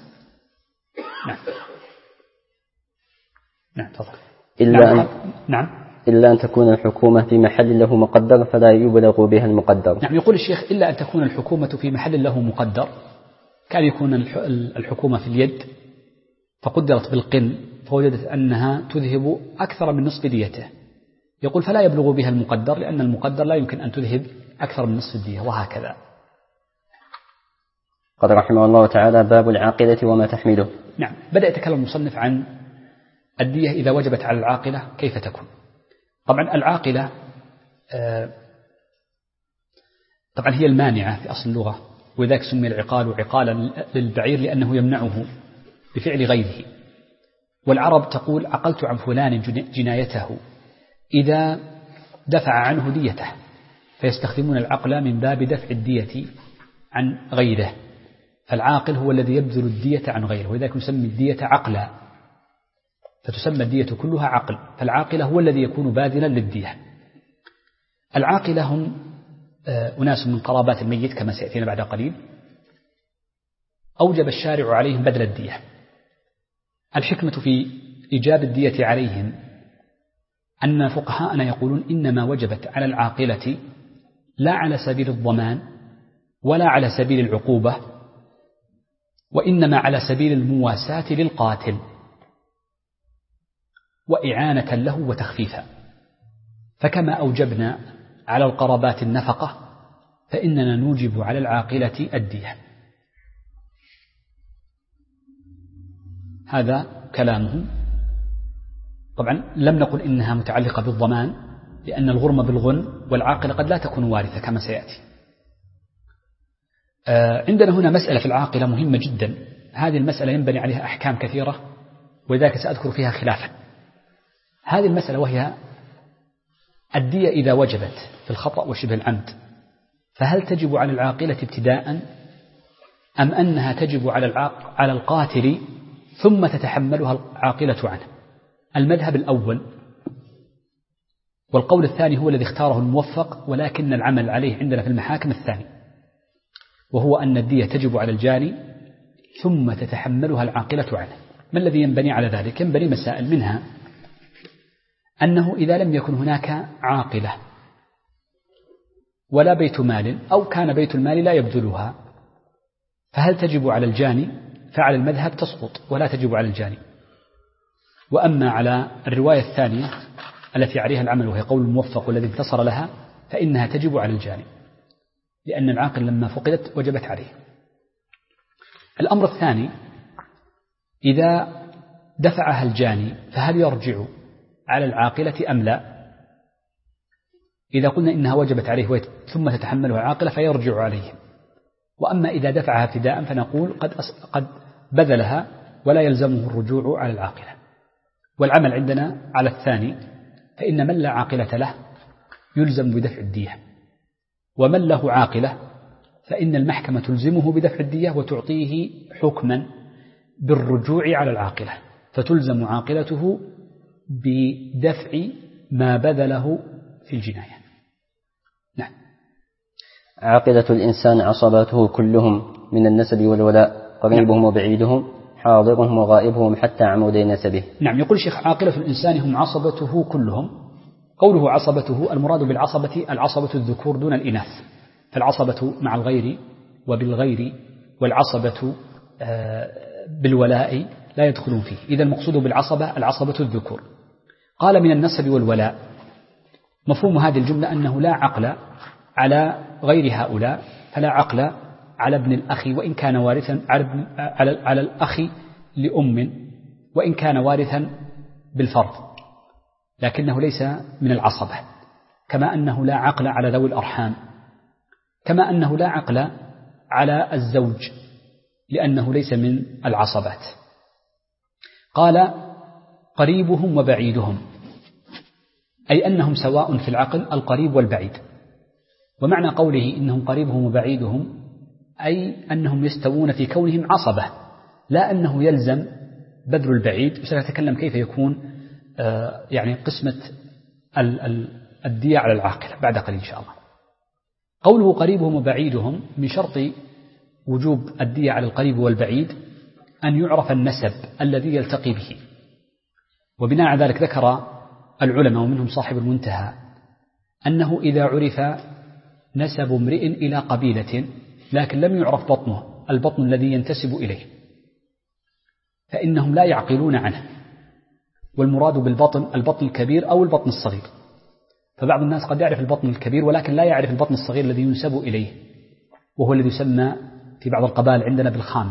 نعم تفضل. إلا أن تكون الحكومة في محل له مقدر فلا يبلغ بها المقدر. نعم، يقول الشيخ إلا أن تكون الحكومة في محل له مقدر، كان يكون الحكومة في اليد فقدرت بالقن فوجدت أنها تذهب أكثر من نصف ديته، يقول فلا يبلغ بها المقدر، لأن المقدر لا يمكن أن تذهب أكثر من نصف الدية، وهكذا. قد رحمه الله تعالى باب العاقلة وما تحمله. نعم، بدأ يتكلم المصنف عن الدية إذا وجبت على العاقلة كيف تكون. طبعا العاقلة طبعا هي المانعة في أصل اللغة، وذاك سمي العقال عقالا للبعير لأنه يمنعه بفعل غيره. والعرب تقول عقلت عن فلان جنايته إذا دفع عنه ديته، فيستخدمون العقل من باب دفع الدية عن غيره، فالعاقل هو الذي يبذل الدية عن غيره، ولذلك نسمي الدية عقلا، فتسمى الدية كلها عقل، فالعاقل هو الذي يكون باذلا للدية. العاقلة هم أناس من قرابات الميت كما سيأتينا بعد قليل، أوجب الشارع عليهم بدل الدية. الحكمة في إيجاب الدية عليهم أن فقهاءنا يقولون إنما وجبت على العاقلة لا على سبيل الضمان ولا على سبيل العقوبة، وإنما على سبيل المواساة للقاتل وإعانة له وتخفيفا. فكما أوجبنا على القرابات النفقة فإننا نوجب على العاقلة الدية. هذا كلامه. طبعا لم نقل إنها متعلقة بالضمان، لأن الغرم بالغن والعاقلة قد لا تكون وارثة كما سيأتي. عندنا هنا مسألة في العاقلة مهمة جدا، هذه المسألة ينبني عليها أحكام كثيرة، ولذلك سأذكر فيها خلافا. هذه المسألة وهي الدية إذا وجبت في الخطأ وشبه العمد، فهل تجب على العاقلة ابتداء أم أنها تجب على القاتل ثم تتحملها العاقلة عنه؟ المذهب الأول والقول الثاني هو الذي اختاره الموفق، ولكن العمل عليه عندنا في المحاكم الثاني، وهو أن الدية تجب على الجاني ثم تتحملها العاقلة عنه. ما الذي ينبني على ذلك؟ ينبني مسائل، منها أنه إذا لم يكن هناك عاقلة ولا بيت مال، أو كان بيت المال لا يبذلها، فهل تجب على الجاني؟ فعلى المذهب تسقط ولا تجب على الجاني. وأما على الرواية الثانية التي عليها العمل وهي قول الموفق والذي انتصر لها فإنها تجب على الجاني، لأن العاقل لما فقدت وجبت عليه. الأمر الثاني، إذا دفعها الجاني فهل يرجع على العاقلة أم لا؟ إذا قلنا إنها وجبت عليه ثم تتحملها العاقلة فيرجع عليه، وأما إذا دفعها ابتداء فنقول قد بذلها ولا يلزمه الرجوع على العاقلة. والعمل عندنا على الثاني، فإن من لا عاقلة له يلزم بدفع الدية، ومن له عاقلة فإن المحكمة تلزمه بدفع الدية وتعطيه حكما بالرجوع على العاقلة، فتلزم عاقلته بدفع ما بذله في الجناية. نعم. عاقلة الإنسان عصباته كلهم من النسب والولاء، قريبهم وبعيدهم، حاضرهم وغائبهم حتى عمودي نسبه. نعم. يقول الشيخ عاقلة الإنسان هم عصبته كلهم. قوله عصبته المراد بالعصبة العصبة الذكور دون الإناث، فالعصبة مع الغير وبالغير والعصبة بالولاء لا يدخلون فيه. إذا المقصود بالعصبة العصبة الذكور. قال من النسب والولاء، مفهوم هذه الجملة أنه لا عقل على غير هؤلاء، فلا عقل على ابن الأخ وإن كان وارثا على الأخ لأم وإن كان وارثا بالفرض، لكنه ليس من العصبة. كما أنه لا عقل على ذوي الأرحام، كما أنه لا عقل على الزوج لأنه ليس من العصبات. قال قريبهم وبعيدهم، أي أنهم سواء في العقل القريب والبعيد. ومعنى قوله إنهم قريبهم وبعيدهم أي أنهم يستوون في كونهم عصبة، لا أنه يلزم بذل البعيد. وسنتكلم كيف يكون يعني قسمة الدية على العاقلة بعد قليل إن شاء الله. قوله قريبهم وبعيدهم، من شرط وجوب الدية على القريب والبعيد أن يعرف النسب الذي يلتقي به. وبناء على ذلك ذكر العلماء ومنهم صاحب المنتهى أنه إذا عرف نسب امرئ إلى قبيلة لكن لم يعرف بطنه، البطن الذي ينتسب إليه، فإنهم لا يعقلون عنه. والمراد بالبطن البطن الكبير أو البطن الصغير، فبعض الناس قد يعرف البطن الكبير ولكن لا يعرف البطن الصغير الذي ينسب إليه، وهو الذي يسمى في بعض القبائل عندنا بالخامس.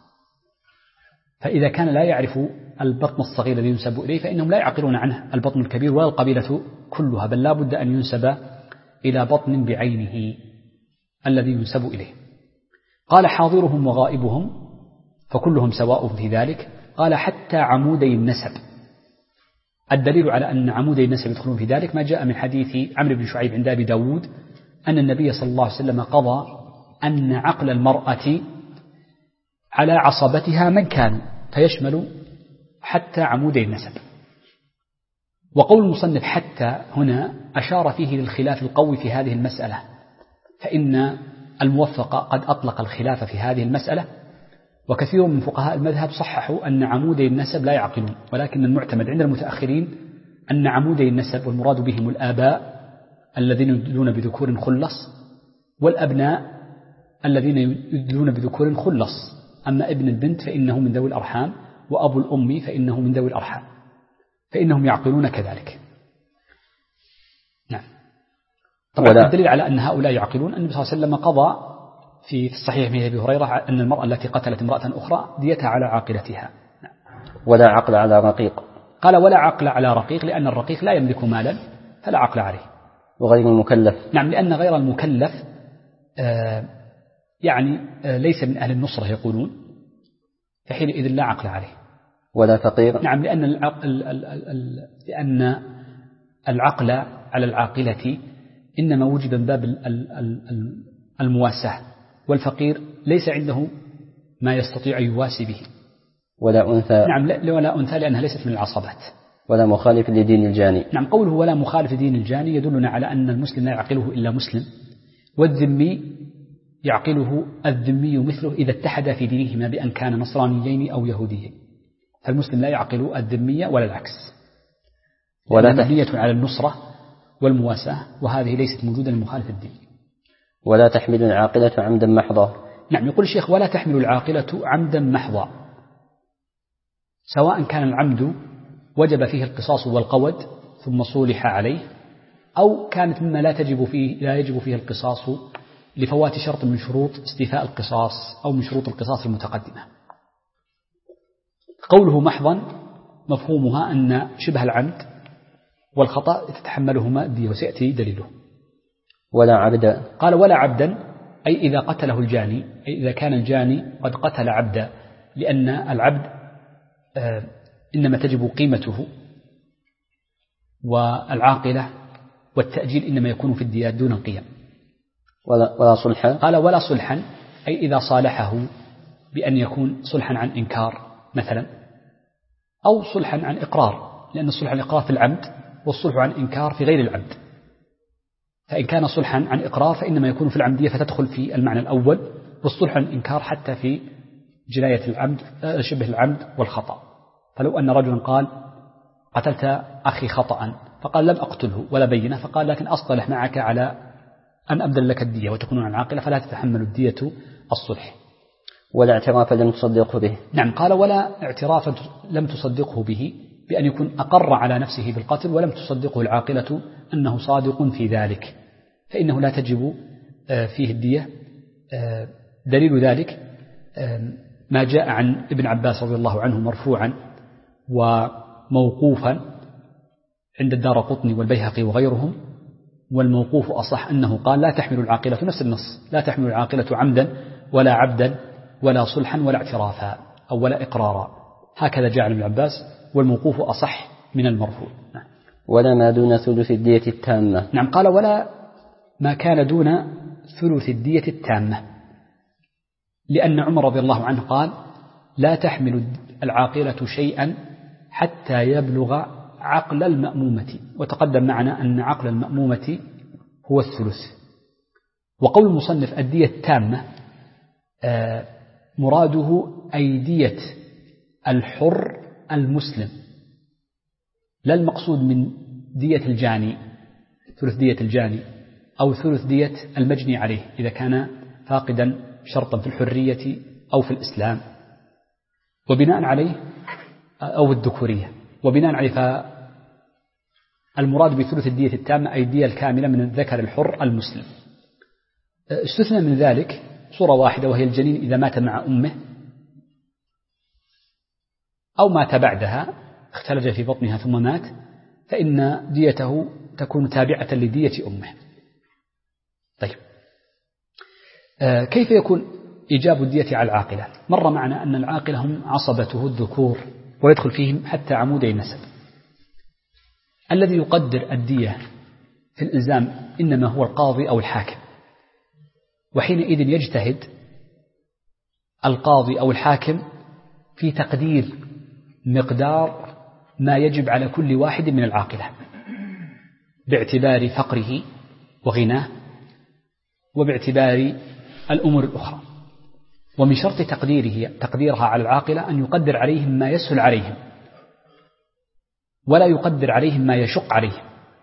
فإذا كان لا يعرف البطن الصغير الذي ينسب إليه فإنهم لا يعقلون عنه البطن الكبير ولا القبيلة كلها، بل لا بد أن ينسب إلى بطن بعينه الذي ينسب إليه. قال حاضرهم وغائبهم، فكلهم سواء في ذلك. قال حتى عمودي النسب. الدليل على أن عمودي النسب يدخلون في ذلك ما جاء من حديث عمرو بن شعيب عند أبي داود أن النبي صلى الله عليه وسلم قضى أن عقل المرأة على عصبتها من كان، فيشمل حتى عمودي النسب. وقول المصنف حتى هنا أشار فيه للخلاف القوي في هذه المسألة، فإن الموفق قد أطلق الخلاف في هذه المسألة، وكثير من فقهاء المذهب صححوا أن عمودي النسب لا يعقلون، ولكن المعتمد عند المتأخرين أن عمودي النسب والمراد بهم الآباء الذين يدلون بذكور خلص، والأبناء الذين يدلون بذكور خلص. أما ابن البنت فإنه من ذوي الأرحام، وأبو الأم فإنه من ذوي الأرحام، فإنهم يعقلون كذلك. نعم. طبعا الدليل على أن هؤلاء يعقلون أن النبي صلى الله عليه وسلم قضى في الصحيح من أبي هريرة أن المرأة التي قتلت امرأة أخرى ديتها على عاقلتها. نعم. ولا عقل على رقيق. قال ولا عقل على رقيق، لأن الرقيق لا يملك مالا فلا عقل عليه. وغير المكلف. نعم، لأن غير المكلف يعني ليس من أهل النصرة يقولون، فحينئذ لا عقل عليه. ولا فقير. نعم، لأن العقل على العاقلة إنما وجد من باب المواساة، والفقير ليس عنده ما يستطيع أن يواسي به. ولا أنثى. نعم، ولا أنثى لأنها ليست من العصبات. ولا مخالف لدين الجاني. نعم، قوله ولا مخالف لدين الجاني يدلنا على أن المسلم لا يعقله إلا مسلم، والذمي يعقله الذمي مثله إذا اتحد في دينهما بأن كان نصرانيين أو يهوديين، فالمسلم لا يعقل الذمية ولا العكس، ولا مبنية على النصرة والمواساة، وهذه ليست موجودة لمخالف الدين. ولا تحمل العاقلة عمدا محضا. نعم، يقول الشيخ ولا تحمل العاقلة عمدا محضا، سواء كان العمد وجب فيه القصاص والقود ثم صولح عليه، أو كانت مما لا يجب فيه القصاص لفوات شرط من شروط استيفاء القصاص أو من شروط القصاص المتقدمة. قوله محضا مفهومها أن شبه العمد والخطأ تتحملهما الدية، وسيأتي دليله. ولا عبدا، قال ولا عبدا، أي إذا قتله الجاني، أي إذا كان الجاني قد قتل عبدا، لأن العبد إنما تجب قيمته، والعاقلة والتأجيل إنما يكون في الديات دون القيم. ولا صلحا، قال ولا صلحا، أي إذا صالحه بأن يكون صلحا عن إنكار مثلا، أو صلحا عن إقرار، لأن الصلح عن إقرار في العمد والصلح عن إنكار في غير العمد. فإن كان صلحا عن إقرار فإنما يكون في العمدية فتدخل في المعنى الأول، والصلح عن إنكار حتى في جناية العمد شبه العمد والخطأ. فلو أن رجلا قال قتلت أخي خطأ، فقال لم أقتله ولا بينه، فقال لكن أصطلح معك على أن أبدل لك الدية وتكون عن عاقلة، فلا تتحمل الدية الصلح. ولا اعتراف لم تصدقه به. نعم، قال ولا اعتراف لم تصدقه به، بأن يكون أقر على نفسه بالقتل ولم تصدقه العاقلة أنه صادق في ذلك، فإنه لا تجب فيه الدية. دليل ذلك ما جاء عن ابن عباس رضي الله عنه مرفوعا وموقوفا عند الدارقطني والبيهقي وغيرهم، والموقوف أصح أنه قال لا تحمل العاقلة، نفس النص، لا تحمل العاقلة عمدا ولا عبدا ولا صلحا ولا اعترافا أو ولا إقرارا، هكذا جاء عن ابن عباس، والموقوف أصح من المرفوع. ولا ما دون ثلث الدية التامة. نعم، قال ولا ما كان دون ثلث الدية التامة، لأن عمر رضي الله عنه قال لا تحمل العاقلة شيئا حتى يبلغ عقل المأمومة، وتقدم معنا أن عقل المأمومة هو الثلث. وقول المصنف الدية التامة مراده أي دية الحر المسلم، لا المقصود من دية الجاني ثلث دية الجاني أو ثلث دية المجني عليه إذا كان فاقدا شرطا في الحرية أو في الإسلام، وبناء عليه أو الذكورية، وبناء عليه فالمراد بثلث الدية التامة أي الدية الكاملة من الذكر الحر المسلم. استثنى من ذلك صورة واحدة، وهي الجنين إذا مات مع أمه أو مات بعدها، اختلج في بطنها ثم مات، فإن ديته تكون تابعة لدية أمه. طيب، كيف يكون إيجاب الدية على العاقلة؟ مر معنا أن العاقلة هم عصبته الذكور، ويدخل فيهم حتى عمودي النسب. الذي يقدر الدية في الإلزام إنما هو القاضي أو الحاكم، وحينئذ يجتهد القاضي أو الحاكم في تقدير مقدار ما يجب على كل واحد من العاقلة باعتبار فقره وغناه وباعتبار الأمور الأخرى. ومن شرط تقديرها على العاقلة أن يقدر عليهم ما يسهل عليهم، ولا يقدر عليهم ما يشق عليهم.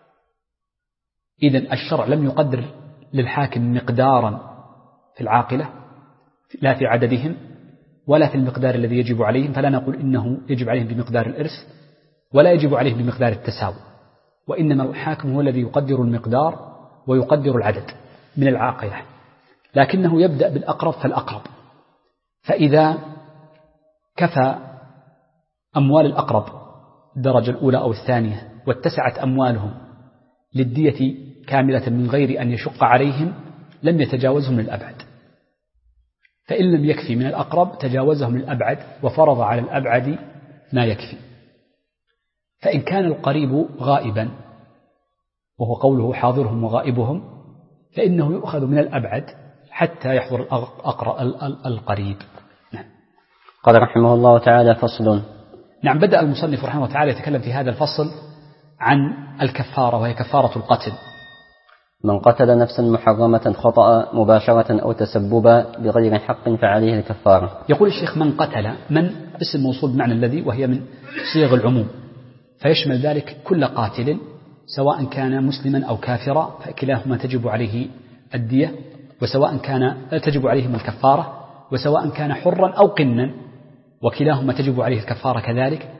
إذن الشرع لم يقدر للحاكم مقدارا في العاقلة، لا في عددهم ولا في المقدار الذي يجب عليهم، فلا نقول إنه يجب عليهم بمقدار الإرث ولا يجب عليهم بمقدار التساوي، وإنما الحاكم هو الذي يقدر المقدار ويقدر العدد من العاقلة، لكنه يبدأ بالأقرب فالأقرب. فإذا كفى أموال الأقرب الدرجة الأولى أو الثانية واتسعت أموالهم للدية كاملة من غير أن يشق عليهم لم يتجاوزهم للأبعد، فإن لم يكفي من الأقرب تجاوزهم للأبعد وفرض على الأبعد ما يكفي. فإن كان القريب غائبا، وهو قوله حاضرهم وغائبهم، فإنه يؤخذ من الأبعد حتى يحضر القريب. نعم. قال رحمه الله تعالى: فصل. نعم، بدأ المصنف رحمه الله تعالى يتكلم في هذا الفصل عن الكفارة، وهي كفارة القتل. من قتل نفسا محرمة خطأ مباشرة أو تسببا بغير حق فعليه الكفارة. يقول الشيخ من قتل، من اسم موصول بمعنى الذي، وهي من صيغ العموم، فيشمل ذلك كل قاتل سواء كان مسلما أو كافرا، فكلاهما تجب عليه الدية، وسواء كان تجب عليهم الكفارة، وسواء كان حرا أو قنا وكلاهما تجب عليه الكفارة كذلك،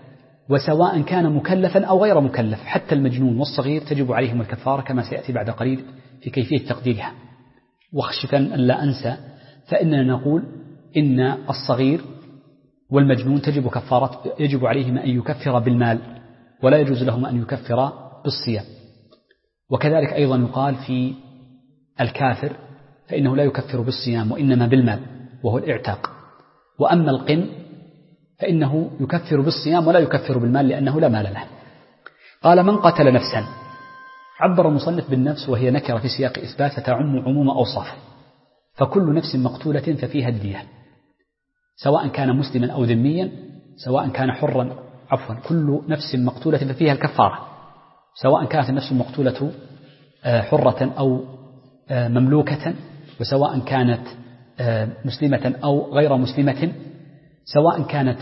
وسواء كان مكلفا أو غير مكلف، حتى المجنون والصغير تجب عليهم الكفارة كما سيأتي بعد قليل في كيفية تقديرها. وخشية أن لا أنسى فإننا نقول إن الصغير والمجنون يجب عليهما أن يكفر بالمال، ولا يجوز لهما أن يكفر بالصيام. وكذلك أيضا يقال في الكافر فإنه لا يكفر بالصيام وإنما بالمال وهو الإعتاق. وأما القن فإنه يكفر بالصيام ولا يكفر بالمال لأنه لا مال له. قال من قتل نفسا، عبر المصنف بالنفس وهي نكرة في سياق إثبات فتعم عموم أوصافه، فكل نفس مقتولة ففيها الدية، سواء كان مسلما أو ذميا، سواء كان كل نفس مقتولة ففيها الكفارة، سواء كانت النفس المقتولة حرة أو مملوكة، وسواء كانت مسلمة أو غير مسلمة، سواء كانت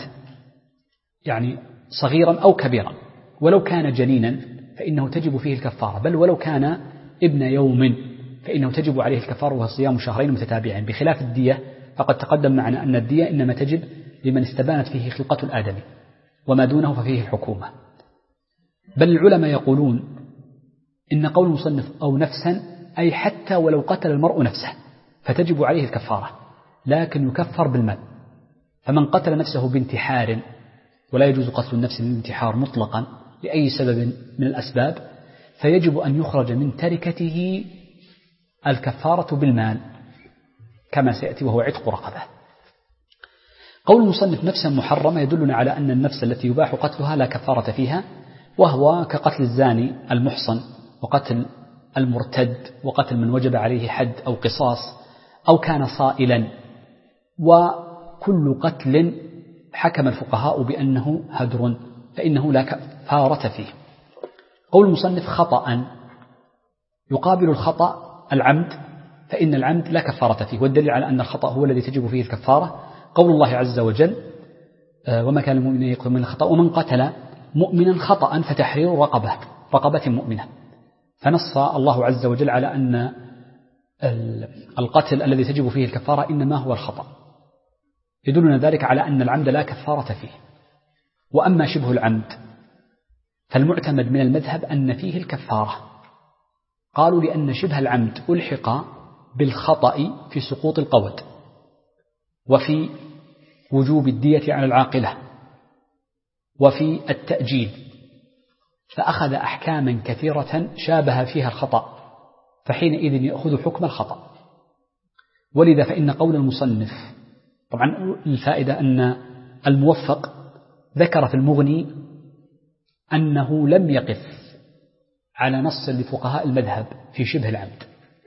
صغيرا أو كبيرا، ولو كان جنينا فإنه تجب فيه الكفارة، بل ولو كان ابن يوم فإنه تجب عليه الكفارة وهو صيام شهرين متتابعين، بخلاف الدية فقد تقدم معنا أن الدية إنما تجب لمن استبانت فيه خلقة الآدمي، وما دونه ففيه الحكومة. بل العلماء يقولون إن قول المصنف أو نفسا أي حتى ولو قتل المرء نفسه فتجب عليه الكفارة، لكن يكفر بالمال. فمن قتل نفسه بانتحار، ولا يجوز قتل النفس بالانتحار مطلقا لأي سبب من الأسباب، فيجب أن يخرج من تركته الكفارة بالمال كما سيأتي، وهو عتق رقبة. قول المصنف نفسا محرمة يدلنا على أن النفس التي يباح قتلها لا كفارة فيها، وهو كقتل الزاني المحصن، وقتل المرتد، وقتل من وجب عليه حد أو قصاص، أو كان صائلا. وكل قتل حكم الفقهاء بأنه هدر فإنه لا كفارة فيه. قول المصنف خطأ، يقابل الخطأ العمد، فإن العمد لا كفارة فيه، والدليل على أن الخطأ هو الذي تجب فيه الكفارة قول الله عز وجل وما كان المؤمن يقتل من الخطأ، ومن قتل مؤمنا خطأ فتحرير رقبة مؤمنة. فنص الله عز وجل على أن القتل الذي تجب فيه الكفارة إنما هو الخطأ، يدلنا ذلك على أن العمد لا كفارة فيه. وأما شبه العمد فالمعتمد من المذهب أن فيه الكفارة، قالوا لأن شبه العمد ألحق بالخطأ في سقوط القود، وفي وجوب الدية على العاقلة، وفي التأجيل، فأخذ أحكاما كثيرة شابه فيها الخطأ، فحينئذ يأخذ حكم الخطأ. ولذا فإن قول المصنف، طبعا الفائدة أن الموفق ذكر في المغني أنه لم يقف على نص لفقهاء المذهب في شبه العمد،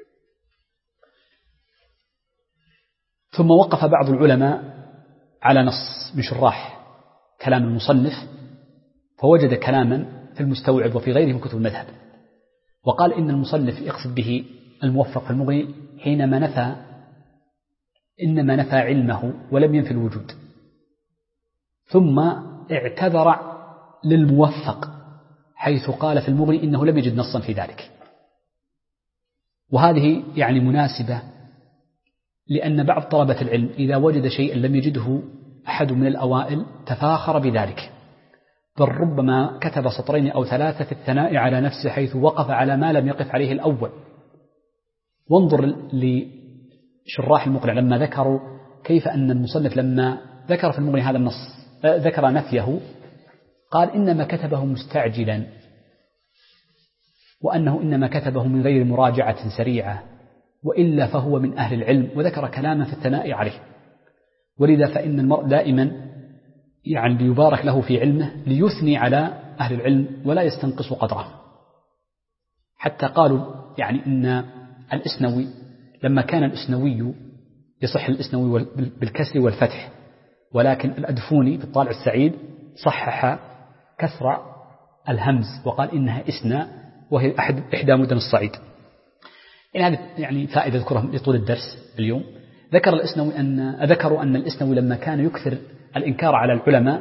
ثم وقف بعض العلماء على نص من شراح كلام المصنف، فوجد كلاما في المستوعب وفي غيره من كتب المذهب، وقال إن المصنف يقصد به الموفق في المغني حينما إنما نفى علمه ولم ينفي الوجود، ثم اعتذر للموفق حيث قال في المغني إنه لم يجد نصا في ذلك. وهذه مناسبة، لأن بعض طلبة العلم إذا وجد شيئا لم يجده أحد من الأوائل تفاخر بذلك، بل ربما كتب سطرين أو ثلاثة في الثناء على نفسه حيث وقف على ما لم يقف عليه الأول. وانظر لشراح المقنع لما ذكروا كيف أن المصنف لما ذكر في المغني هذا النص ذكر نفيه، قال إنما كتبه مستعجلا، وأنه إنما كتبه من غير مراجعة سريعة، وإلا فهو من أهل العلم، وذكر كلاما في الثناء عليه. ولذا فإن المرء دائما ليبارك له في علمه ليثني على أهل العلم ولا يستنقص قدره. حتى قالوا إن الإسنوي لما كان الإسنوي يصح الإسنوي بالكسر والفتح، ولكن الأدفوني في الطالع السعيد صحح كسر الهمز وقال إنها إسنا، وهي إحدى مدن الصعيد. هذه فائدة أذكرها لطول الدرس اليوم. ذكروا أن الإسنوي لما كان يكثر الإنكار على العلماء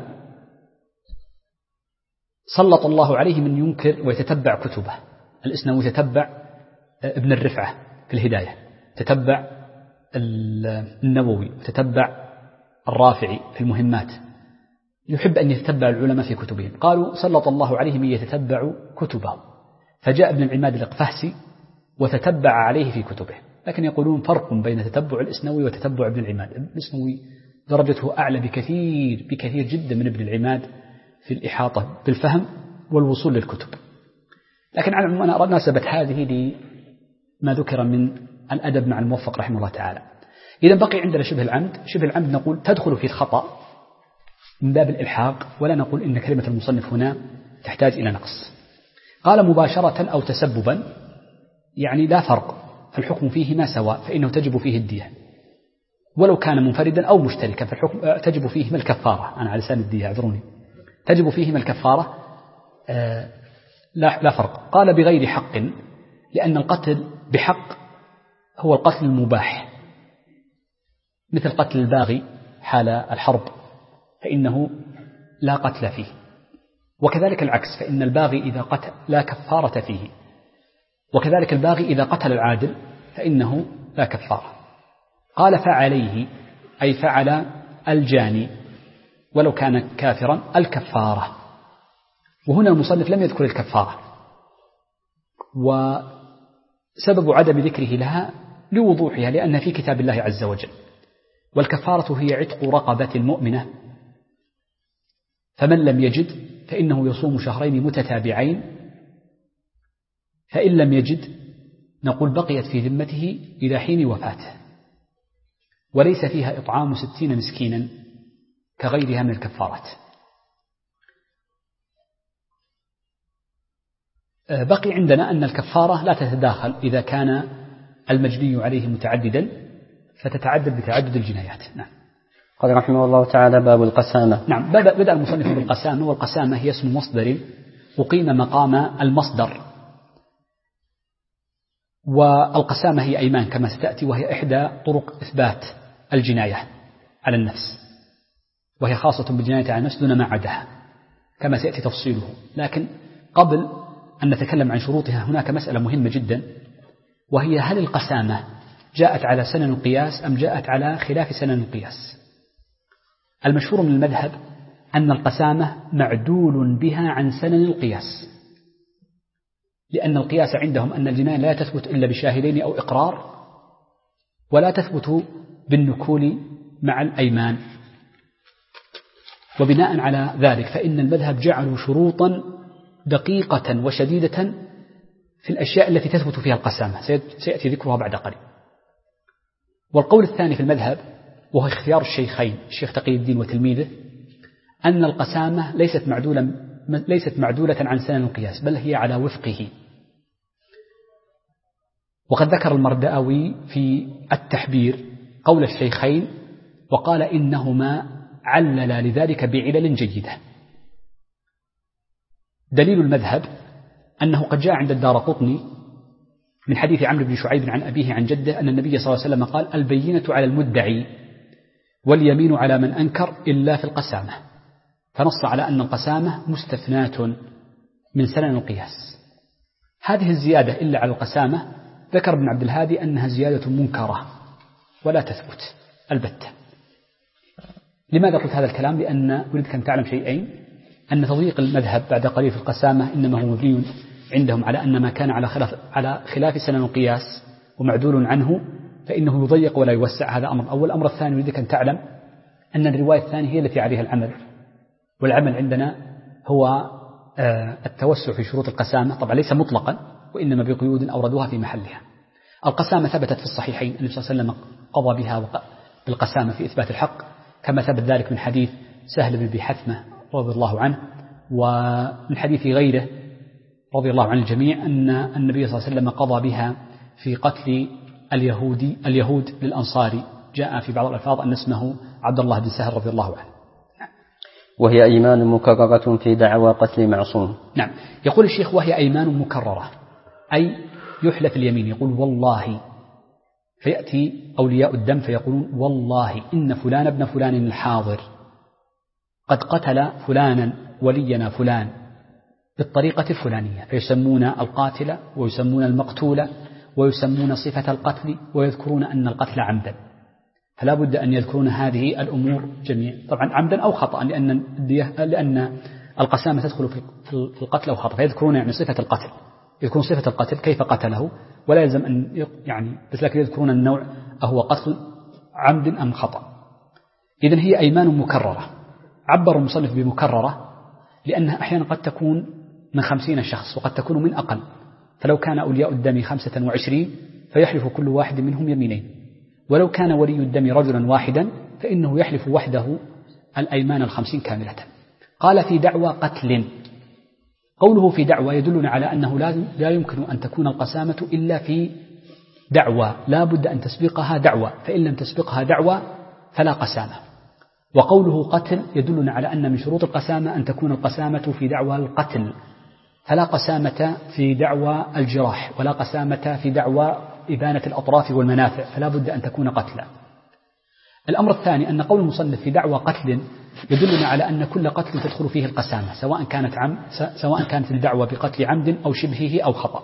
سلط الله عليه من ينكر ويتتبع كتبه. الإسنوي يتتبع ابن الرفعة في الهداية، تتبع النووي، وتتبع الرافعي في المهمات، يحب أن يتتبع العلماء في كتبهم. قالوا سلط الله عليه من يتتبع كتبهم، فجاء ابن العماد الإقفهسي وتتبع عليه في كتبه. لكن يقولون فرق بين تتبع الإسنوي وتتبع ابن العماد. الإسنوي درجته أعلى بكثير جدا من ابن العماد في الإحاطة بالفهم والوصول للكتب. لكن على العموم أنا ناسبت هذه لما ذكر من الأدب مع الموفق رحمه الله تعالى. إذا بقي عندنا شبه العمد. شبه العمد نقول تدخل في الخطأ من باب الإلحاق، ولا نقول إن كلمة المصنف هنا تحتاج إلى نقص. قال مباشرة أو تسببا، يعني لا فرق، فالحكم فيهما سواء، فإنه تجب فيه الدية ولو كان منفردا أو مشتركا، فالحكم تجب فيهما الكفارة. أنا على لسان الدية اعذروني، تجب فيهما الكفارة لا فرق. قال بغير حق، لأن القتل بحق هو القتل المباح، مثل قتل الباغي حال الحرب فإنه لا قتل فيه، وكذلك العكس، فإن الباغي إذا قتل لا كفارة فيه، وكذلك الباغي إذا قتل العادل فإنه لا كفارة. قال فعليه، أي فعل الجاني ولو كان كافرا، الكفارة. وهنا المصنف لم يذكر الكفارة، وسبب عدم ذكره لها لوضوحها، لأن في كتاب الله عز وجل. والكفارة هي عتق رقبة مؤمنة، فمن لم يجد فإنه يصوم شهرين متتابعين، فإن لم يجد نقول بقيت في ذمته إلى حين وفاته، وليس فيها إطعام 60 مسكينا كغيرها من الكفارات. بقي عندنا أن الكفارة لا تتداخل إذا كان المجني عليه متعددا، فتتعدد بتعدد الجنايات. نعم. قال رحمه الله تعالى باب القسامة. نعم. بدأ المصنف بالقسامة، والقسامة هي اسم مصدر أقيم مقام المصدر، والقسامة هي أيمان كما ستأتي، وهي إحدى طرق إثبات الجناية على النفس، وهي خاصة بالجناية على النفس دون ما عداها كما سيأتي تفصيله. لكن قبل أن نتكلم عن شروطها هناك مسألة مهمة جدا، وهي هل القسامة جاءت على سنن القياس أم جاءت على خلاف سنن القياس؟ المشهور من المذهب أن القسامة معدول بها عن سنن القياس، لأن القياس عندهم أن الجناية لا تثبت إلا بشاهدين أو إقرار، ولا تثبت بالنكول مع الأيمان. وبناء على ذلك فإن المذهب جعلوا شروطا دقيقة وشديدة في الأشياء التي تثبت فيها القسامة، سيأتي ذكرها بعد قليل. والقول الثاني في المذهب، وهو اختيار الشيخين الشيخ تقي الدين وتلميذه، أن القسامة ليست معدولة عن سنن القياس، بل هي على وفقه. وقد ذكر المرداوي في التحبير قول الشيخين وقال إنهما عللا لذلك بعلل جيدة. دليل المذهب أنه قد جاء عند الدارقطني من حديث عمرو بن شعيب عن أبيه عن جده أن النبي صلى الله عليه وسلم قال: البينة على المدعي واليمين على من أنكر إلا في القسامة، فنص على أن القسامة مستثناة من سنن القياس. هذه الزيادة إلا على القسامة ذكر ابن عبد الهادي أنها زيادة منكرة ولا تثبت البتة. لماذا قلت هذا الكلام؟ لأن أريدك أن تعلم شيئين: أن تضييق المذهب بعد قليل في القسامة إنما هو مبني عندهم على أن ما كان على خلاف سنن القياس ومعدول عنه فإنه يضيق ولا يوسع. هذا أمر أول. الأمر الثاني أريدك أن تعلم أن الرواية الثانية هي التي عليها العمل، والعمل عندنا هو التوسع في شروط القسامة، طبعا ليس مطلقا وإنما بقيود أوردوها في محلها. القسامة ثبتت في الصحيحين، النبي صلى الله عليه وسلم قضى بها بالقسامة في إثبات الحق، كما ثبت ذلك من حديث سهل بن أبي حثمة رضي الله عنه، ومن حديث غيره رضي الله عن الجميع أن النبي صلى الله عليه وسلم قضى بها في قتل اليهود للأنصاري. جاء في بعض الألفاظ أن اسمه عبد الله بن سهل رضي الله عنه. وهي أيمان مكررة في دعوى قتل معصوم. نعم. يقول الشيخ: وهي أيمان مكررة، أي يحلف اليمين، يقول والله، فيأتي أولياء الدم فيقولون والله إن فلان ابن فلان الحاضر قد قتل فلانا ولينا فلان بالطريقة الفلانية، فيسمون القاتل ويسمون المقتول ويسمون صفة القتل ويذكرون أن القتل عمدا. فلا بد أن يذكرون هذه الأمور جميعا، طبعا عمدا أو خطأ، لأن القسامة تدخل في القتل أو خطأ، فيذكرون يعني صفة القتل، يذكرون صفة القتل كيف قتله، ولا يلزم أن يعني بس لكن يذكرون النوع أهو قتل عمد أم خطأ. إذن هي أيمان مكررة، عبر المصنف بمكررة لأنها أحيانا قد تكون من 50 شخص وقد تكون من أقل، فلو كان أولياء الدم 25 فيحلف كل واحد منهم يمينين، ولو كان ولي الدم رجلا واحدا فإنه يحلف وحده الأيمان 50 كاملة. قال في دعوى قتل، قوله في دعوى يدلنا على أنه لا يمكن أن تكون القسامة إلا في دعوى، لا بد أن تسبقها دعوى، فإن لم تسبقها دعوى فلا قسامة. وقوله قتل يدلنا على أن من شروط القسامة أن تكون القسامة في دعوى القتل، فلا قسامة في دعوى الجراح، ولا قسامة في دعوى إبانة الأطراف والمنافع، فلا بد أن تكون قتلا. الأمر الثاني أن قول المصنف في دعوى قتل يدلنا على أن كل قتل تدخل فيه القسامة، سواء كانت الدعوة بقتل عمد أو شبهه أو خطأ.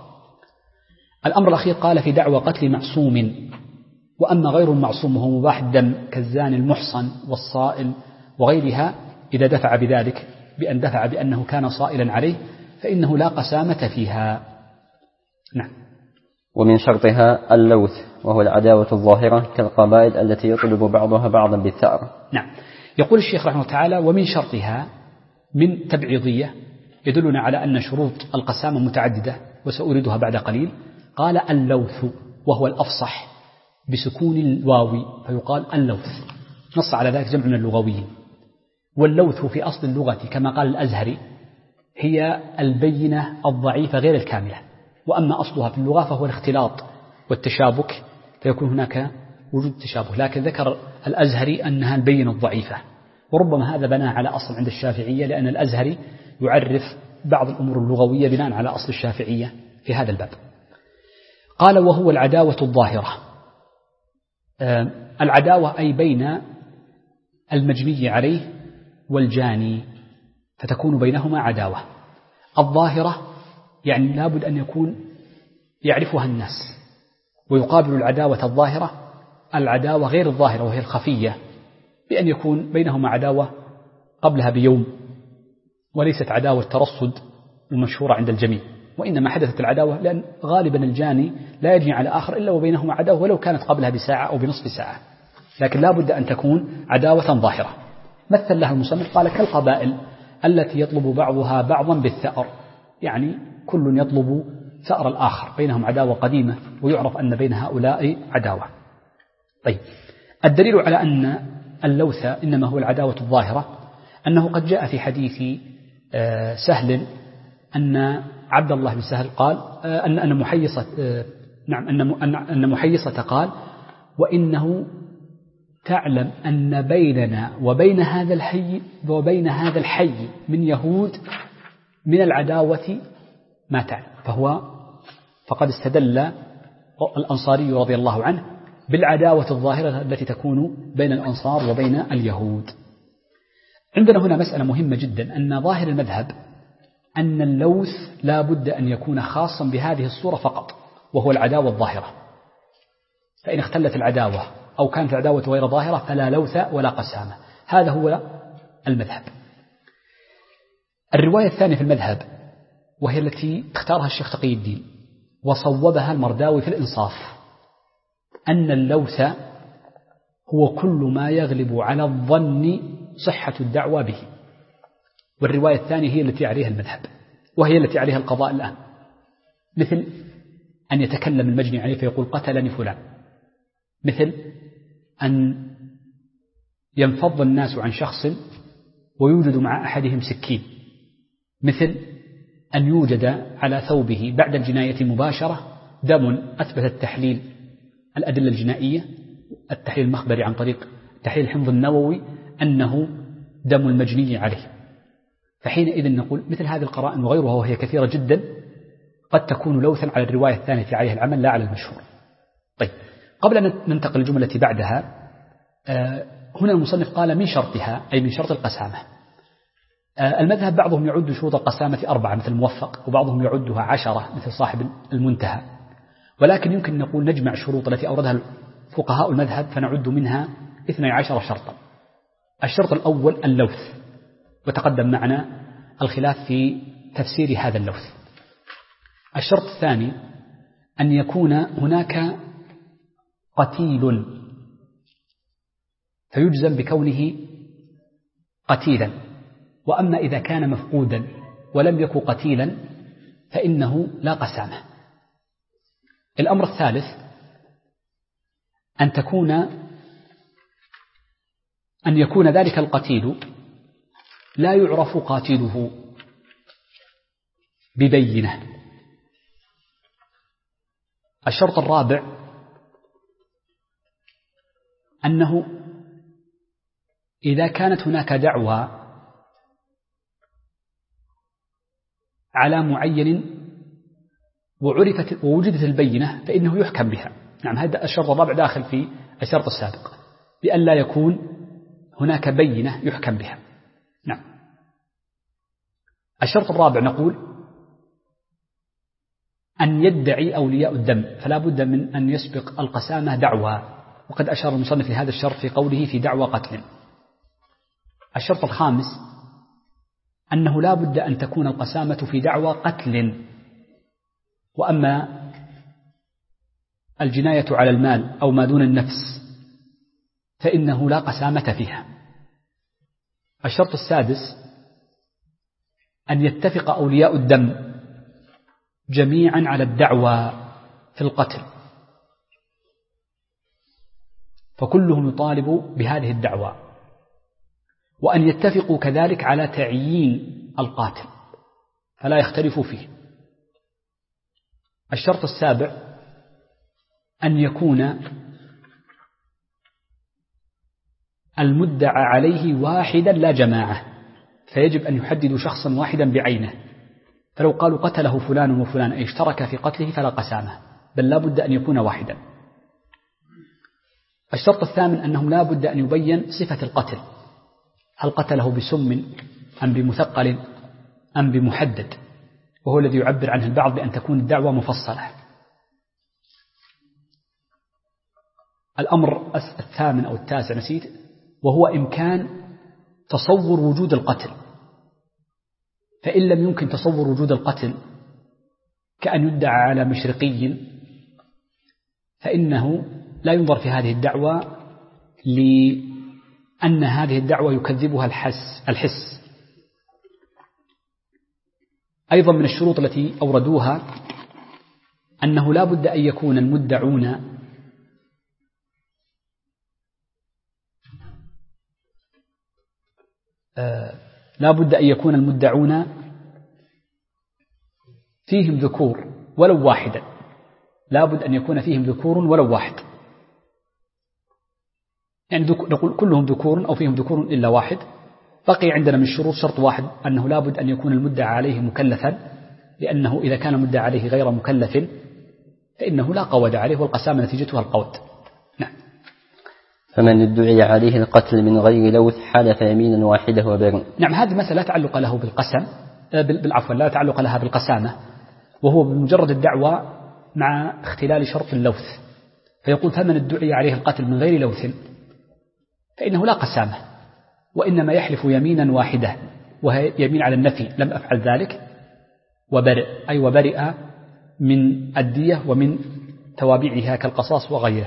الأمر الأخير قال في دعوى قتل معصوم، وأما غير المعصوم وهو مباح الدم كالزاني المحصن والصائل وغيرها، إذا دفع بذلك بأن دفع بأنه كان صائلا عليه فإنه لا قسامة فيها. نعم. ومن شرطها اللوث، وهو العداوة الظاهرة كالقبائل التي يطلب بعضها بعضا بالثأر. نعم. يقول الشيخ رحمه الله تعالى ومن شرطها من تبعيضية يدلنا على أن شروط القسامة متعددة وسأوردها بعد قليل. قال اللوث، وهو الأفصح بسكون الواو فيقال اللوث، نص على ذلك جمع من اللغويين. واللوث في أصل اللغة كما قال الأزهري هي البينة الضعيفة غير الكاملة، وأما أصلها في اللغة فهو الاختلاط والتشابك، فيكون هناك وجود تشابه، لكن ذكر الأزهري أنها البينة الضعيفة، وربما هذا بناء على أصل عند الشافعية، لأن الأزهري يعرف بعض الأمور اللغوية بناء على أصل الشافعية في هذا الباب. قال وهو العداوة الظاهرة، العداوة أي بين المجني عليه والجاني، فتكون بينهما عداوة. الظاهرة يعني لابد أن يكون يعرفها الناس، ويقابل العداوة الظاهرة العداوة غير الظاهرة وهي الخفية، بأن يكون بينهما عداوة قبلها بيوم، وليست عداوة ترصد المشهورة عند الجميع، وإنما حدثت العداوة لأن غالبا الجاني لا يجني على آخر إلا وبينهما عداوة، ولو كانت قبلها بساعة أو بنصف ساعة، لكن لا بد أن تكون عداوة ظاهرة. مثل لها المصنف قال كالقبائل التي يطلب بعضها بعضا بالثأر، يعني كل يطلب ثأر الآخر، بينهم عداوة قديمة ويعرف أن بين هؤلاء عداوة. طيب، الدليل على أن اللوث إنما هو العداوة الظاهرة أنه قد جاء في حديث سهل أن عبد الله بن سهل قال أن محيصة قال وإنه تعلم أن بيننا وبين هذا الحي من يهود من العداوة ما تعلم، فقد استدل الأنصاري رضي الله عنه بالعداوة الظاهرة التي تكون بين الأنصار وبين اليهود. عندنا هنا مسألة مهمة جدا، أن ظاهر المذهب أن اللوث لا بد أن يكون خاصا بهذه الصورة فقط، وهو العداوة الظاهرة، فإن اختلت العداوة أو كانت العداوة غير ظاهرة فلا لوث ولا قسامة. هذا هو المذهب. الرواية الثانية في المذهب وهي التي اختارها الشيخ تقي الدين وصوبها المرداوي في الإنصاف، أن اللوث هو كل ما يغلب على الظن صحة الدعوة به. والرواية الثانية هي التي عليها المذهب، وهي التي عليها القضاء الآن، مثل أن يتكلم المجني عليه فيقول قتلني فلان، مثل أن ينفض الناس عن شخص ويوجد مع أحدهم سكين، مثل أن يوجد على ثوبه بعد الجناية مباشرة دم أثبت التحليل الأدلة الجنائية، التحليل المخبري عن طريق تحليل الحمض النووي أنه دم المجني عليه، فحينئذ نقول مثل هذه القرائن وغيرها وهي كثيرة جدا قد تكون لوثا على الرواية الثانية في عليها العمل لا على المشهور. طيب، قبل أن ننتقل الجملة التي بعدها، هنا المصنف قال من شرطها أي من شرط القسامة. المذهب بعضهم يعد شروط القسامة 4 مثل الموفق، وبعضهم يعدها 10 مثل صاحب المنتهى، ولكن يمكن نقول نجمع الشروط التي أوردها فقهاء المذهب فنعد منها 12 شرطا. الشرط الأول اللوث، وتقدم معنا الخلاف في تفسير هذا اللوث. الشرط الثاني أن يكون هناك قتيل فيجزم بكونه قتيلا، وأما إذا كان مفقودا ولم يكن قتيلا فإنه لا قسامة. الأمر الثالث أن يكون ذلك القتيل لا يعرف قاتله ببينة. الشرط الرابع أنه إذا كانت هناك دعوى على معين ووجدت البينة فإنه يحكم بها. نعم، هذا الشرط الرابع داخل في الشرط السابق، بأن لا يكون هناك بينة يحكم بها. نعم. الشرط الرابع نقول أن يدعي أولياء الدم، فلا بد من أن يسبق القسامة دعوى، وقد أشار المصنف لهذا الشرط في قوله في دعوى قتل. الشرط الخامس أنه لا بد أن تكون القسامة في دعوى قتل، وأما الجناية على المال أو ما دون النفس فإنه لا قسامة فيها. الشرط السادس أن يتفق أولياء الدم جميعا على الدعوى في القتل، فكلهم يطالب بهذه الدعوى، وأن يتفقوا كذلك على تعيين القاتل فلا يختلفوا فيه. الشرط السابع أن يكون المدعى عليه واحدا لا جماعة، فيجب أن يحددوا شخصا واحدا بعينه، فلو قالوا قتله فلان وفلان أي اشترك في قتله فلا قسامة، بل لا بد أن يكون واحدا. الشرط الثامن أنهم لا بد أن يبين صفة القتل، هل قتله بسم أم بمثقل أم بمحدد، وهو الذي يعبر عنه البعض بأن تكون الدعوة مفصلة. الأمر الثامن أو التاسع نسيت، وهو إمكان تصور وجود القتل، فإن لم يمكن تصور وجود القتل كأن يدعى على مشرقي فإنه لا ينظر في هذه الدعوة، لأن هذه الدعوة يكذبها الحس. أيضا من الشروط التي أوردوها أنه لا بد أن يكون المدعون فيهم ذكور ولو واحدا، لا بد أن يكون فيهم ذكور ولو واحد، يعني نقول كلهم ذكور أو فيهم ذكور إلا واحد. بقي عندنا من الشروط شرط واحد، أنه لا بد أن يكون المدعى عليه مكلفا، لأنه إذا كان المدعى عليه غير مكلف فإنه لا قود عليه، والقسامة نتيجتها القود. نعم. فمن ادعي عليه القتل من غير لوث حلف يمينا واحدة وبر. نعم، هذه مسألة لا تعلق له بالقسم، لا تعلق لها بالقسامة، وهو بمجرد الدعوة مع اختلال شرط اللوث، فيقول فمن ادعي عليه القتل من غير لوث فإنه لا قسامة، وإنما يحلف يمينا واحدة وهي يمين على النفي، لم أفعل ذلك، وبرئ أي وبرئ من الدية ومن توابعها كالقصاص وغيره.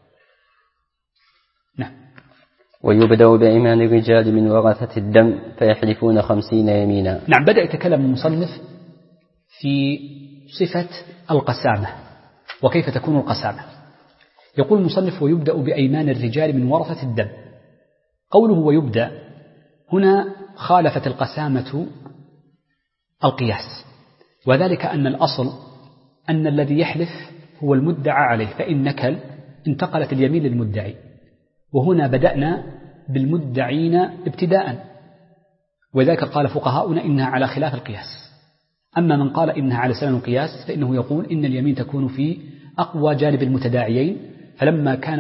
نعم. ويبدأ بأيمان الرجال من ورثة الدم فيحلفون 50 يمينا. نعم، بدأ يتكلم المصنف في صفة القسامة وكيف تكون القسامة. يقول المصنف ويبدأ بأيمان الرجال من ورثة الدم. قوله ويبدأ هنا خالفت القسامة القياس، وذلك أن الأصل أن الذي يحلف هو المدعى عليه، فإن نكل انتقلت اليمين للمدعي، وهنا بدأنا بالمدعين ابتداء، وذلك قال فقهاؤنا إنها على خلاف القياس. أما من قال إنها على سنن القياس فإنه يقول إن اليمين تكون في أقوى جانب المتداعيين، فلما كان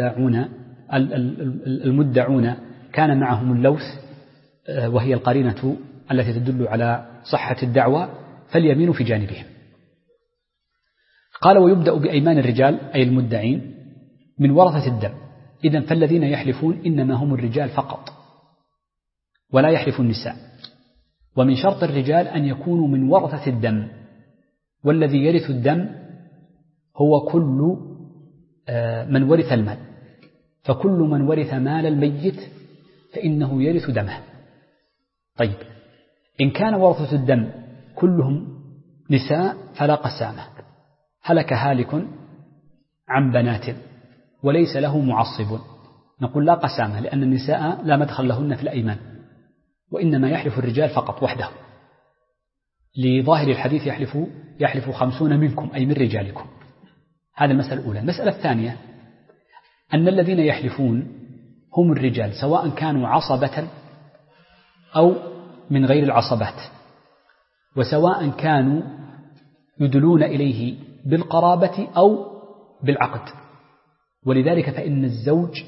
المدعون كان معهم اللوث وهي القرينة التي تدل على صحة الدعوة، فاليمين في جانبهم. قال ويبدأ بأيمان الرجال أي المدعين من ورثة الدم، إذن فالذين يحلفون إنما هم الرجال فقط ولا يحلف النساء. ومن شرط الرجال أن يكونوا من ورثة الدم، والذي يرث الدم هو كل من ورث المال، فكل من ورث مال الميت فإنه يرث دمه. طيب، إن كان ورثة الدم كلهم نساء فلا قسامة، هلك هالك عن بنات وليس له معصب، نقول لا قسامة، لأن النساء لا مدخل لهن في الأيمان، وإنما يحلف الرجال فقط وحده، لظاهر الحديث يحلف 50 منكم أي من رجالكم. هذا المسألة الأولى. المسألة الثانية أن الذين يحلفون هم الرجال، سواء كانوا عصبة أو من غير العصبات، وسواء كانوا يدلون إليه بالقرابة أو بالعقد. ولذلك فإن الزوج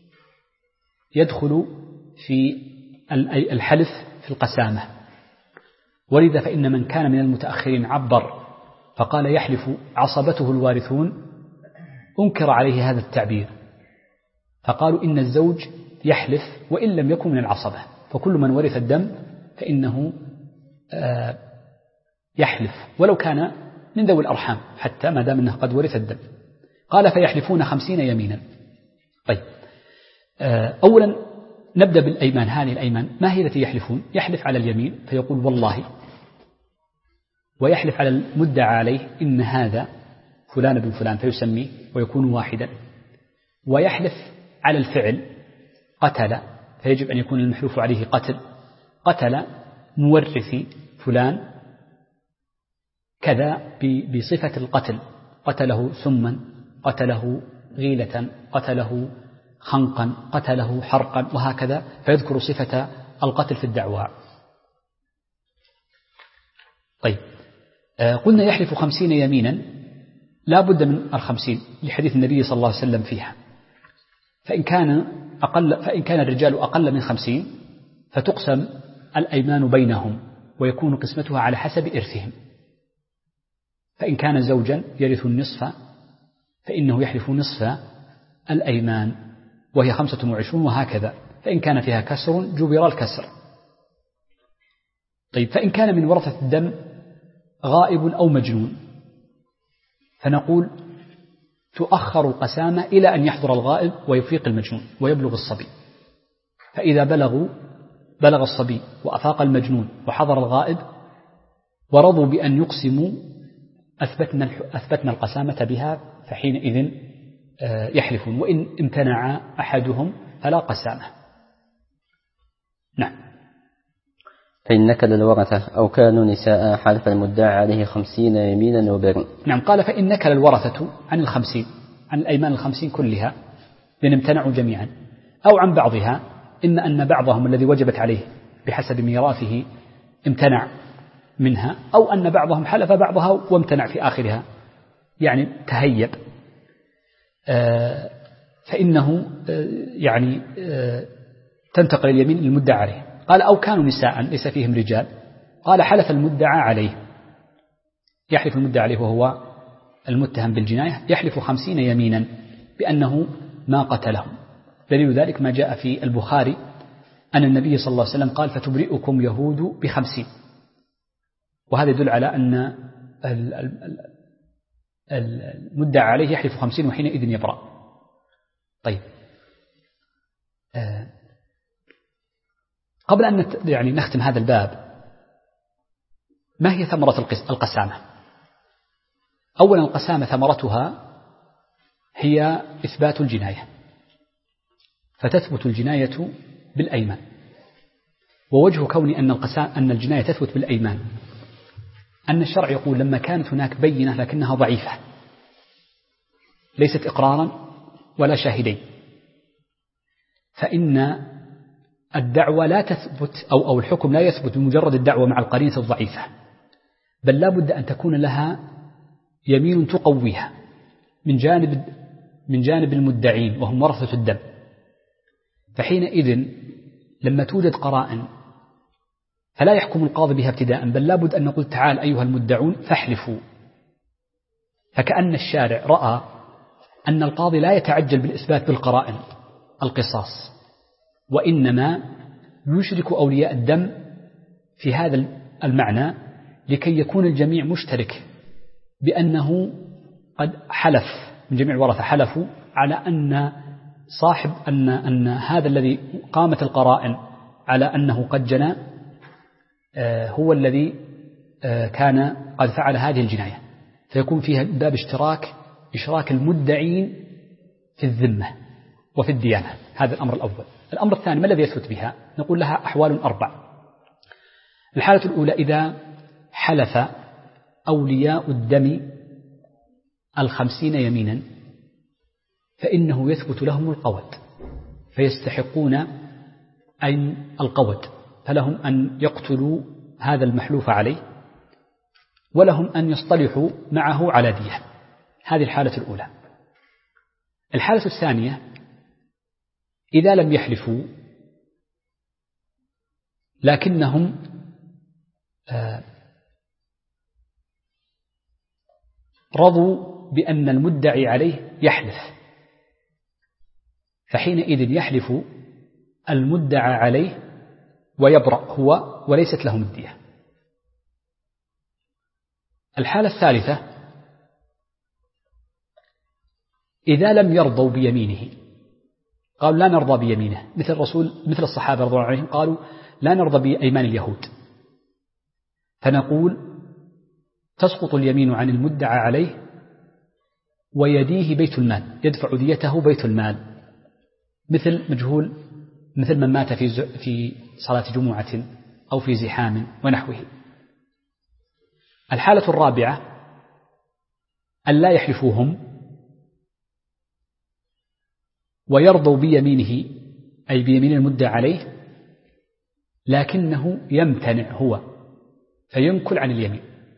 يدخل في الحلف في القسامة، ولذا فإن من كان من المتأخرين عبر فقال يحلف عصبته الوارثون، أنكر عليه هذا التعبير، فقالوا إن الزوج يحلف وإن لم يكن من العصبة، فكل من ورث الدم فإنه يحلف ولو كان من ذوي الأرحام حتى ما دام أنه قد ورث الدم. قال فيحلفون 50 يمينا. طيب، أولا نبدأ بالأيمان. هذه الأيمان ما هي التي يحلفون؟ يحلف على اليمين فيقول والله، ويحلف على المدعى عليه إن هذا فلان بن فلان فيسميه ويكون واحدا، ويحلف على الفعل قتل، فيجب أن يكون المحلوف عليه قتل مورث فلان كذا بصفة القتل، قتله سما، قتله غيلة، قتله خنقا، قتله حرقا، وهكذا، فيذكر صفة القتل في الدعوى. طيب، قلنا يحلف 50 يمينا، لا بد من 50 لحديث النبي صلى الله عليه وسلم فيها. فإن كان الرجال أقل من 50 فتقسم الأيمان بينهم، ويكون قسمتها على حسب إرثهم. فإن كان زوجا يرث النصف فإنه يحلف نصف الأيمان وهي 25، وهكذا. فإن كان فيها كسر جبر الكسر. طيب، فإن كان من ورثة الدم غائب أو مجنون فنقول تؤخر القسامة إلى أن يحضر الغائب ويفيق المجنون ويبلغ الصبي. فإذا بلغ الصبي وأفاق المجنون وحضر الغائب ورضوا بأن يقسموا أثبتنا القسامة بها، فحينئذ يحلفون، وإن امتنع أحدهم فلا قسامة. نعم. فإن نكل الورثة أو كانوا نساء حلف المدعى عليه 50 يمينا وبر. نعم، قال فإن نكل الورثة عن 50، عن الأيمان 50 كلها، لأن امتنعوا جميعا، أو عن بعضها، إما أن بعضهم الذي وجبت عليه بحسب ميراثه امتنع منها، أو أن بعضهم حلف بعضها وامتنع في آخرها، يعني تهيب، فإنه يعني تنتقل اليمين للمدعى عليه. قال أو كانوا نساء ليس فيهم رجال، قال حلف المدعى عليه، يحلف المدعى عليه وهو المتهم بالجناية، يحلف 50 يمينا بأنه ما قتلهم. دليل ذلك ما جاء في البخاري أن النبي صلى الله عليه وسلم قال فتبرئكم يهود ب50، وهذا يدل على أن المدعى عليه يحلف 50 وحينئذ يبرأ. طيب، قبل أن يعني نختم هذا الباب، ما هي ثمرة القسامة؟ أولا القسامة ثمرتها هي إثبات الجناية، فتثبت الجناية بالأيمان. ووجه كون أن الجناية تثبت بالأيمان أن الشرع يقول لما كانت هناك بينة لكنها ضعيفة ليست إقرارا ولا شاهدين، فإن الدعوة لا تثبت أو الحكم لا يثبت بمجرد الدعوة مع القرينة الضعيفة، بل لا بد أن تكون لها يمين تقويها من جانب المدعين وهم ورثة الدم. فحينئذ لما توجد قرائن فلا يحكم القاضي بها ابتداء، بل لا بد أن نقول تعال أيها المدعون فاحلفوا. فكأن الشارع رأى أن القاضي لا يتعجل بالإثبات بالقرائن، القصاص، وإنما يشرك أولياء الدم في هذا المعنى لكي يكون الجميع مشترك بأنه قد حلف، من جميع الورثة حلفوا على أن صاحب أن هذا الذي قامت القرائن على أنه قد جنى هو الذي كان قد فعل هذه الجناية، فيكون فيها باب إشراك المدعين في الذمة وفي الديانة. هذا الأمر الأول. الأمر الثاني ما الذي يثبت بها؟ نقول لها أحوال 4. الحالة الأولى إذا حلف أولياء الدم 50 يمينا فإنه يثبت لهم القود، فيستحقون أن القود، فلهم أن يقتلوا هذا المحلوف عليه، ولهم أن يصطلحوا معه على دية. هذه الحالة الأولى. الحالة الثانية إذا لم يحلفوا لكنهم رضوا بأن المدعي عليه يحلف، فحينئذ يحلف المدعى عليه ويبرأ هو وليست لهم الدية. الحالة الثالثة إذا لم يرضوا بيمينه، قالوا لا نرضى بيمينه، مثل الصحابة رضي الله عنهم قالوا لا نرضى بأيمان اليهود، فنقول تسقط اليمين عن المدعى عليه ويديه بيت المال، يدفع ديته بيت المال، مثل من مات في صلاة جمعة أو في زحام ونحوه. الحالة الرابعة أن لا يحلفوهم ويرضوا بيمينه أي بيمين المدعى عليه، لكنه يمتنع هو فينكل عن اليمين،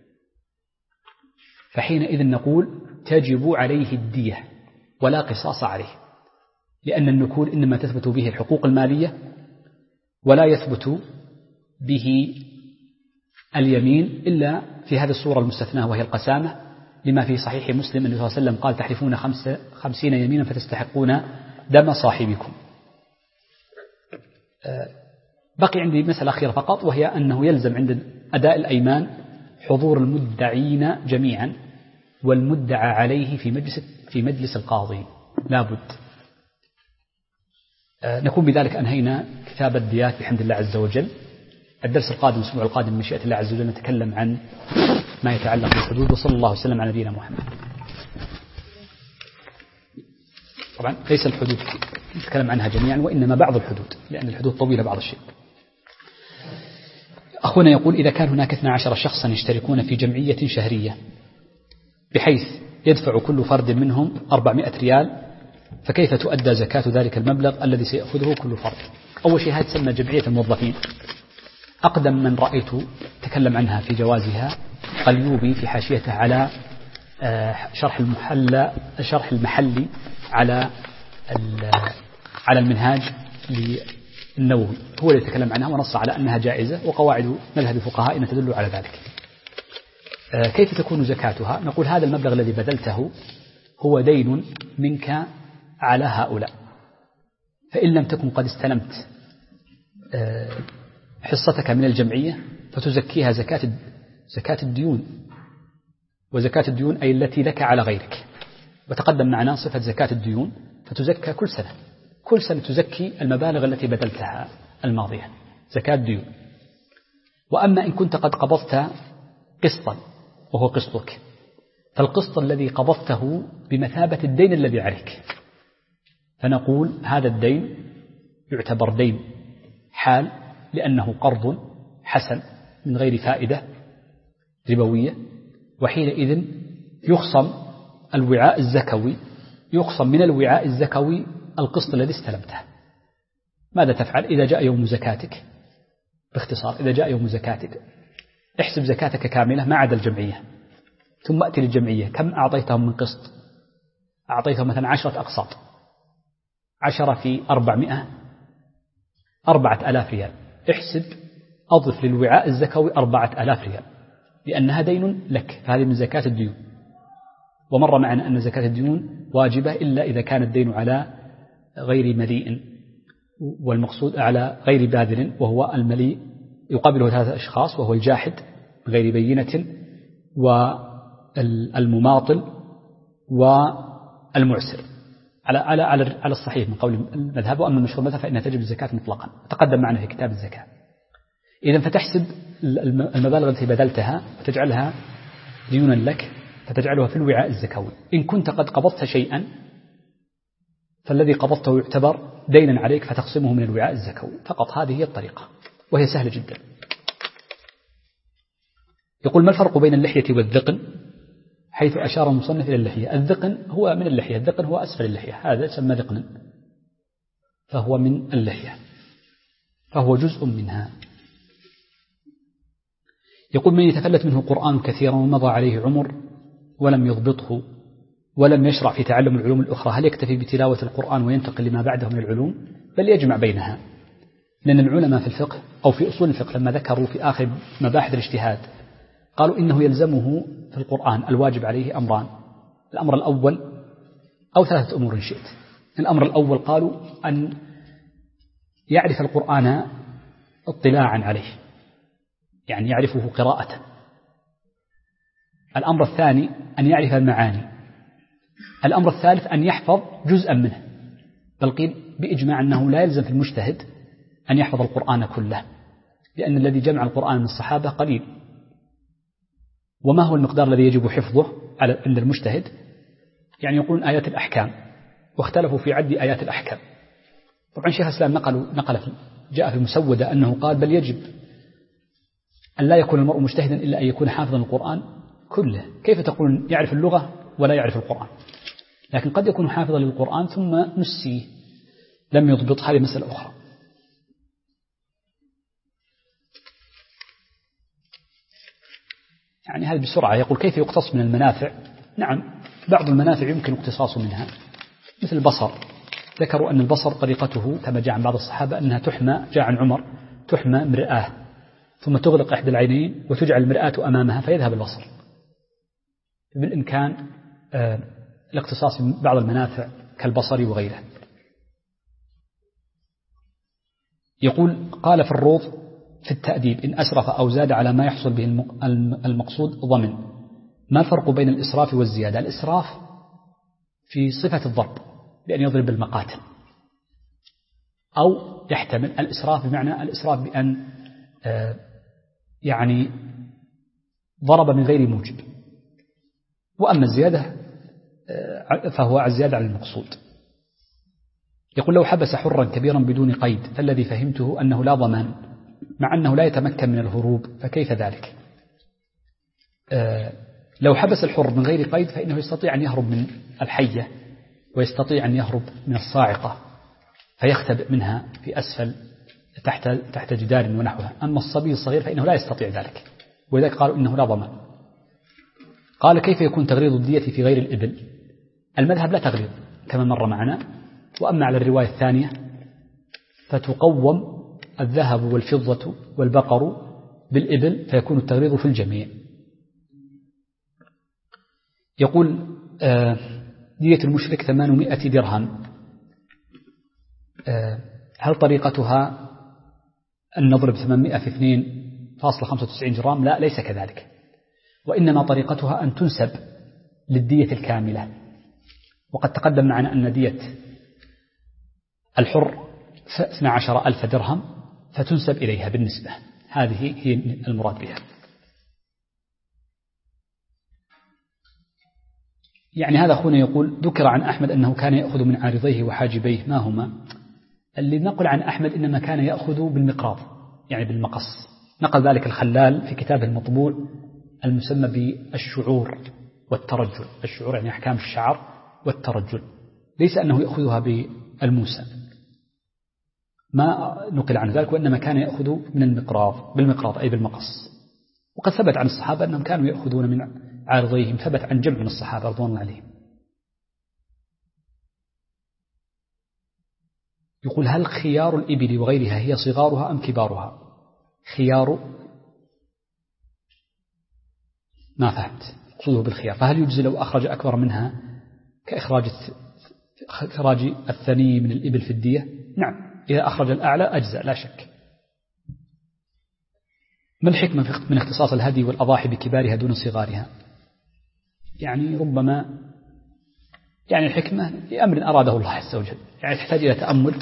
فحينئذ نقول تجب عليه الدية ولا قصاص عليه، لأن النكول إنما تثبت به الحقوق المالية ولا يثبت به اليمين إلا في هذه الصورة المستثناة وهي القسامة، لما في صحيح مسلم النبي صلى الله عليه وسلم قال تحلفون 50 يمينا فتستحقون دم صاحبكم. بقي عندي مسألة أخيرة فقط، وهي أنه يلزم عند أداء الأيمان حضور المدعين جميعا والمدعى عليه في مجلس القاضي لابد. نكون بذلك أنهينا كتاب الديات بحمد الله عز وجل. الدرس القادم الأسبوع القادم بمشيئة الله عز وجل نتكلم عن ما يتعلق بالحدود، وصلى الله وسلم على نبينا محمد. طبعا ليس الحدود نتكلم عنها جميعا، وإنما بعض الحدود، لأن الحدود طويلة بعض الشيء. أخونا يقول إذا كان هناك 12 شخصا يشتركون في جمعية شهرية بحيث يدفع كل فرد منهم 400 ريال، فكيف تؤدى زكاة ذلك المبلغ الذي سيأخذه كل فرد؟ أول شيء هذه تسمى جمعية الموظفين. أقدم من رأيت تكلم عنها في جوازها قليوبي في حاشيته على شرح المحلي على المنهاج للنووي، هو اللي يتكلم عنها ونص على أنها جائزة، وقواعد مذهب الفقهاء تدل على ذلك. كيف تكون زكاتها؟ نقول هذا المبلغ الذي بذلته هو دين منك على هؤلاء، فإن لم تكن قد استلمت حصتك من الجمعية فتزكيها زكاة الديون، وزكاة الديون أي التي لك على غيرك، وتقدم معنا صفة زكاة الديون، فتزكى كل سنة تزكي المبالغ التي بذلتها الماضية، زكاة الديون. وأما إن كنت قد قبضت قسطا وهو قسطك، فالقسط الذي قبضته بمثابة الدين الذي عليك، فنقول هذا الدين يعتبر دين حال، لأنه قرض حسن من غير فائدة ربوية، وحينئذ يخصم من الوعاء الزكوي القسط الذي استلمته. ماذا تفعل إذا جاء يوم زكاتك؟ باختصار إذا جاء يوم زكاتك احسب زكاتك كاملة ما عدا الجمعية، ثم أتي للجمعية كم أعطيتهم من قسط؟ أعطيتهم مثلا 10 أقساط، 10 في 400 4000 ريال، احسب أضف للوعاء الزكوي 4000 ريال، لأنها دين لك، فهذه من زكاة الديون. ومر معنا أن زكاة الديون واجبة إلا إذا كان الدين على غير مليء، والمقصود أعلى غير باذل، وهو المليء يقابله 3 أشخاص، وهو الجاحد غير بينة، والمماطل، والمعسر، على الصحيح من قول المذهب. وأما المشهور المذهب فإنها تجب الزكاة مطلقا، تقدم معنا في كتاب الزكاة. إذن فتحسب المبالغ التي بذلتها وتجعلها ديونا لك، فتجعلها في الوعاء الزكوي. إن كنت قد قبضت شيئا فالذي قبضته يعتبر دينا عليك، فتقسمه من الوعاء الزكوي فقط. هذه هي الطريقة، وهي سهلة جدا. يقول: ما الفرق بين اللحية والذقن؟ حيث أشار المصنف إلى اللحية. الذقن هو من اللحية، الذقن هو أسفل اللحية، هذا يسمى ذقنا، فهو من اللحية، فهو جزء منها. يقول: من يتفلت منه القرآن كثيرا ومضى عليه عمر ولم يضبطه ولم يشرع في تعلم العلوم الأخرى، هل يكتفي بتلاوة القرآن وينتقل لما بعده من العلوم؟ بل يجمع بينها، لأن العلماء في الفقه أو في أصول الفقه لما ذكروا في آخر مباحث الاجتهاد قالوا إنه يلزمه في القرآن الواجب عليه أمران. الأمر الأول، أو 3 أمور إن شئت. الأمر الأول قالوا أن يعرف القرآن اطلاعا عليه، يعني يعرفه قراءة. الأمر الثاني أن يعرف المعاني. الأمر الثالث أن يحفظ جزءا منه، بل قيل بإجماع أنه لا يلزم في المجتهد أن يحفظ القرآن كله، لأن الذي جمع القرآن من الصحابة قليل. وما هو المقدار الذي يجب حفظه عند المجتهد؟ يعني يقولون آيات الأحكام، واختلفوا في عد آيات الأحكام. طبعا شيخ الإسلام جاء في المسودة أنه قال بل يجب أن لا يكون المرء مجتهدا إلا أن يكون حافظا القرآن كله. كيف تقول يعرف اللغة ولا يعرف القرآن؟ لكن قد يكون حافظا للقرآن ثم نسيه، لم يضبط، هذه مسألة أخرى. يعني هذا بسرعة. يقول: كيف يقتص من المنافع؟ نعم، بعض المنافع يمكن اقتصاص منها، مثل البصر. ذكروا أن البصر طريقته كما جاء عن بعض الصحابة أنها تحمى، جاء عن عمر، تحمى مرآة ثم تغلق إحدى العينين وتجعل المرآة أمامها فيذهب البصر. بالإمكان الاقتصاص من بعض المنافع كالبصر وغيره. يقول: قال في الروض في التأديب: إن أسرف أو زاد على ما يحصل به المقصود ضمن. ما الفرق بين الإسراف والزيادة؟ الإسراف في صفة الضرب بأن يضرب بالمقاتل، أو يحتمل الإسراف بمعنى الإسراف بأن يعني ضرب من غير موجب. وأما الزيادة فهو الزيادة على المقصود. يقول: لو حبس حرا كبيرا بدون قيد فالذي فهمته أنه لا ضمان، مع أنه لا يتمكن من الهروب، فكيف ذلك؟ لو حبس الحر من غير قيد فإنه يستطيع أن يهرب من الحية، ويستطيع أن يهرب من الصاعقة فيختبئ منها في أسفل تحت جدار ونحوها. أما الصبي الصغير فإنه لا يستطيع ذلك، ولذلك قالوا إنه لا ضمان. قال: كيف يكون تغليظ الدية في غير الإبل؟ المذهب لا تغليظ كما مر معنا. وأما على الرواية الثانية فتقوم الذهب والفضة والبقر بالإبل، فيكون التغليظ في الجميع. يقول: دية المشرك 800 درهم، هل طريقتها أن نضرب 800 في 2.95 جرام؟ لا، ليس كذلك، وإنما طريقتها أن تنسب للدية الكاملة. وقد تقدم معنا أن دية الحر 12,000 درهم، فتنسب إليها بالنسبة، هذه هي المراد بها. يعني هذا أخونا يقول: ذكر عن أحمد أنه كان يأخذ من عارضيه وحاجبيه، ما هما؟ اللي نقل عن أحمد إنما كان يأخذ بالمقراض، يعني بالمقص. نقل ذلك الخلال في كتابه المطبوع المسمى بالشعور والترجل. الشعور يعني أحكام الشعر، والترجل ليس أنه يأخذها بالموسى، ما نقل عن ذلك، وإنما كان يأخذ من بالمقراض أي بالمقص. وقد ثبت عن الصحابة أنهم كانوا يأخذون من عارضيهم، ثبت عن جمع من الصحابة رضوان الله عليهم. يقول: هل خيار الإبل وغيرها هي صغارها أم كبارها؟ خيار ما فهمت، أقصده بالخيار. فهل يجزي لو أخرج أكبر منها كإخراج إخراج الثني من الإبل في الدية؟ نعم، إذا أخرج الأعلى أجزاء لا شك. ما الحكمة من اختصاص الهدي والأضاحي بكبارها دون صغارها؟ يعني ربما الحكمة لأمر أراده الله عز وجل، يعني تحتاج إلى تأمل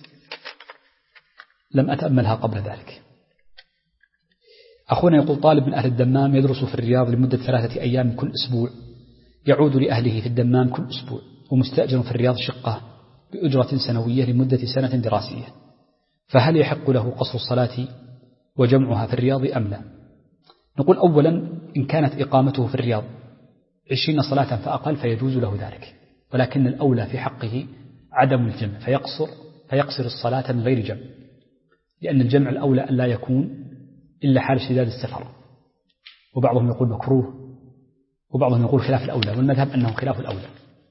لم أتأملها قبل ذلك. أخونا يقول طالب من أهل الدمام يدرس في الرياض لمدة 3 أيام كل أسبوع، يعود لأهله في الدمام كل أسبوع، ومستأجر في الرياض شقة بأجرة سنوية لمدة 1 سنة دراسية، فهل يحق له قصر الصلاة وجمعها في الرياض أم لا؟ نقول أولا إن كانت إقامته في الرياض 20 صلاة فأقل فيجوز له ذلك، ولكن الأولى في حقه عدم الجمع، فيقصر الصلاة من غير جمع، لأن الجمع الأولى أن لا يكون إلا حال اشتداد السفر، وبعضهم يقول مكروه وبعضهم يقول خلاف الأولى، والمذهب أنه خلاف الأولى.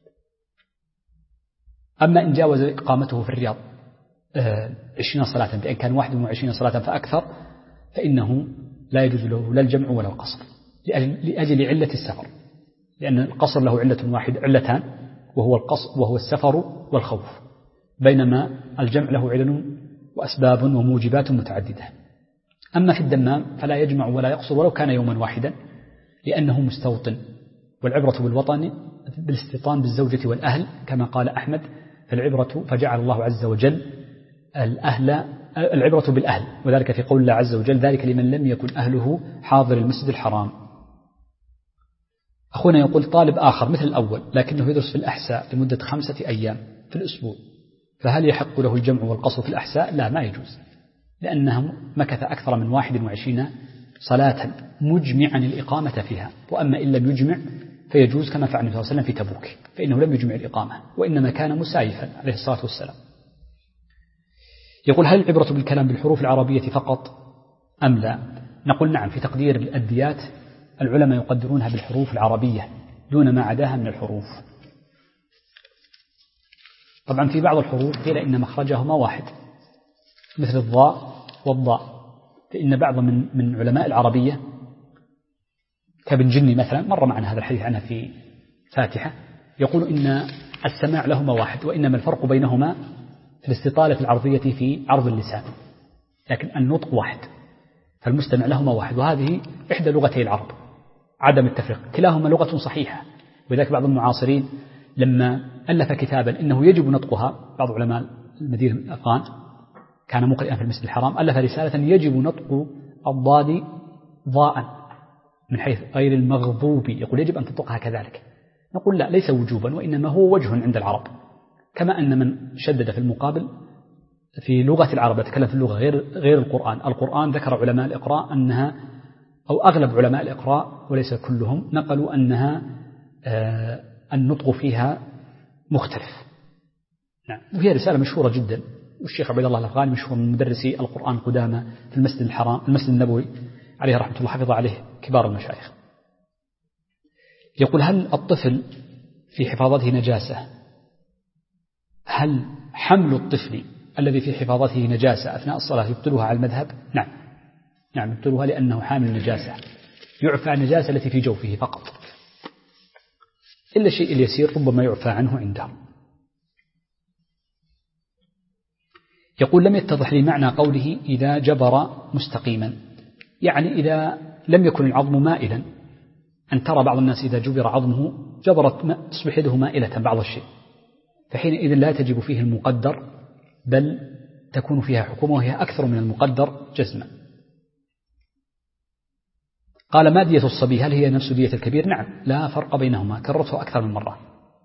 أما إن جاوز إقامته في الرياض 20 صلاة بأن كان 21 صلاة فأكثر فإنه لا يجوز له لا الجمع ولا القصر لأجل علة السفر، لأن القصر له علتان وهو السفر والخوف، بينما الجمع له علل وأسباب وموجبات متعددة. أما في الدمام فلا يجمع ولا يقصر ولو كان يوما واحدا، لأنه مستوطن، والعبرة بالوطن بالاستيطان بالزوجة والأهل كما قال أحمد، فجعل الله عز وجل العبرة بالأهل، وذلك في قول الله عز وجل ذلك لمن لم يكن أهله حاضر المسجد الحرام. أخونا يقول طالب آخر مثل الأول لكنه يدرس في الأحساء لمدة 5 أيام في الأسبوع، فهل يحق له الجمع والقصر في الأحساء؟ لا، ما يجوز، لأنه مكث أكثر من 21 صلاة مجمعا الإقامة فيها، وأما إن لم يجمع فيجوز كما فعل النبي صلى الله عليه وسلم في تبوك، فإنه لم يجمع الإقامة وإنما كان مسايفا عليه الصلاة والسلام. يقول هل العبرة بالكلام بالحروف العربية فقط أم لا؟ نقول نعم، في تقدير الأديات العلماء يقدرونها بالحروف العربية دون ما عداها من الحروف. طبعا في بعض الحروف قيل إن مخرجهما واحد مثل الضاء والضاء، فإن بعض من علماء العربية كابن جني مثلا مر معنا هذا الحديث عنها في فاتحة، يقول إن السماع لهما واحد، وإنما الفرق بينهما في الاستطالة العرضية في عرض اللسان، لكن النطق واحد، فالمستمع لهما واحد، وهذه إحدى لغتي العرب عدم التفريق، كلاهما لغة صحيحة. ولذلك بعض المعاصرين لما ألف كتابا إنه يجب نطقها، بعض علماء المدينة الأفغان كان مقرئا في المسجد الحرام ألف رسالة يجب نطق الضاد ضاء من حيث غير المغضوب، يقول يجب أن تنطقها كذلك. نقول لا، ليس وجوبا، وإنما هو وجه عند العرب، كما أن من شدد في المقابل في لغة العرب يتكلم في اللغة غير القرآن ذكر علماء الإقراء أنها، أو أغلب علماء الإقراء وليس كلهم، نقلوا أنها النطق فيها مختلف. نعم، وهي رسالة مشهورة جدا، والشيخ عبد الله الأفغاني مشهور من مدرسي القرآن القدامى في المسجد الحرام المسجد النبوي عليه رحمة الله، حفظ عليه كبار المشايخ. يقول هل الطفل في حفاظته نجاسة؟ هل حمل الطفل الذي في حفاظته نجاسة أثناء الصلاة يبطلها على المذهب؟ نعم يبطلها، لأنه حامل نجاسة، يعفى عن النجاسة التي في جوفه فقط، إلا الشيء اليسير ربما يعفى عنه عنده. يقول لم يتضح لي معنى قوله إذا جبر مستقيما، يعني إذا لم يكن العظم مائلا، أن ترى بعض الناس إذا جبر عظمه تصبح يده مائلة بعض الشيء، فحينئذ لا تجب فيه المقدر بل تكون فيها حكومة وهي أكثر من المقدر جزما. قال ما دية الصبي؟ هل هي نفس دية الكبير؟ نعم، لا فرق بينهما، كررته أكثر من مرة.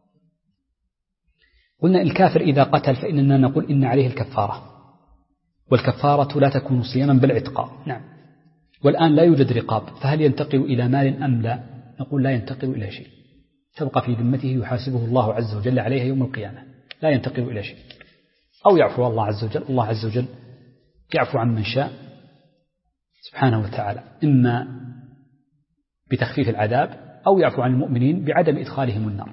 قلنا الكافر إذا قتل فإننا نقول إن عليه الكفارة، والكفارة لا تكون صياما بل عتقا. نعم، والآن لا يوجد رقاب، فهل ينتقل إلى مال أم لا؟ نقول لا ينتقل إلى شيء، تبقى في ذمته يحاسبه الله عز وجل عليها يوم القيامة، لا ينتقل إلى شيء، أو يعفو الله عز وجل، الله عز وجل يعفو عن من شاء سبحانه وتعالى، إما بتخفيف العذاب أو يعفو عن المؤمنين بعدم إدخالهم النار.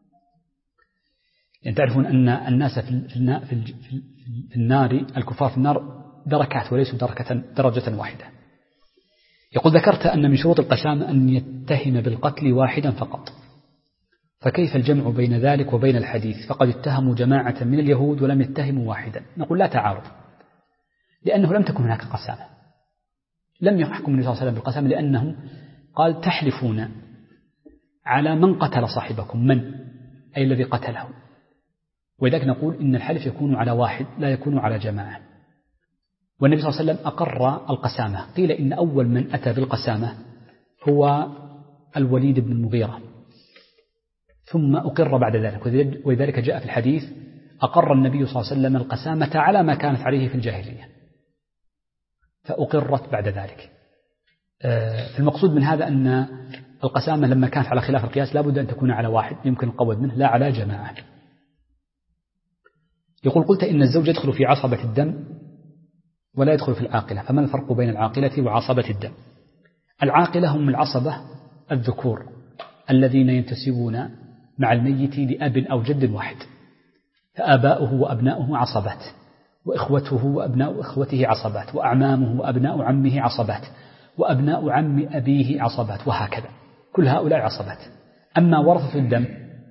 يعني تعرفون أن الناس في النار، الكفار في النار دركات وليسوا درجة واحدة. يقول ذكرت أن من شروط القسامة أن يتهم بالقتل واحدا فقط، فكيف الجمع بين ذلك وبين الحديث؟ فقد اتهموا جماعة من اليهود ولم يتهموا واحدا. نقول لا تعارض، لأنه لم تكن هناك قسامة، لم يحكم النبي صلى الله عليه وسلم بالقسامة، لأنه قال تحلفون على من قتل صاحبكم، من أي الذي قتله، ولذلك نقول إن الحلف يكون على واحد لا يكون على جماعة. والنبي صلى الله عليه وسلم أقر القسامة. قيل إن أول من أتى بالقسامة هو الوليد بن المغيرة، ثم أقر بعد ذلك، ولذلك جاء في الحديث أقر النبي صلى الله عليه وسلم القسامة على ما كانت عليه في الجاهلية، فأقرت بعد ذلك. فالمقصود من هذا أن القسامة لما كانت على خلاف القياس لا بد أن تكون على واحد يمكن القود منه، لا على جماعة. يقول قلت إن الزوج يدخل في عصبة الدم ولا يدخل في العاقلة، فما الفرق بين العاقلة وعصبة الدم؟ العاقلة هم العصبة الذكور الذين ينتسبون مع الميت لأب أو جد واحد، فآباؤه وأبناؤه عصبات، وإخوته وأبناء إخوته عصبات، وأعمامه وأبناء عمه عصبات، وأبناء عم أبيه عصبات، وهكذا، كل هؤلاء عصبات. أما ورثة الدم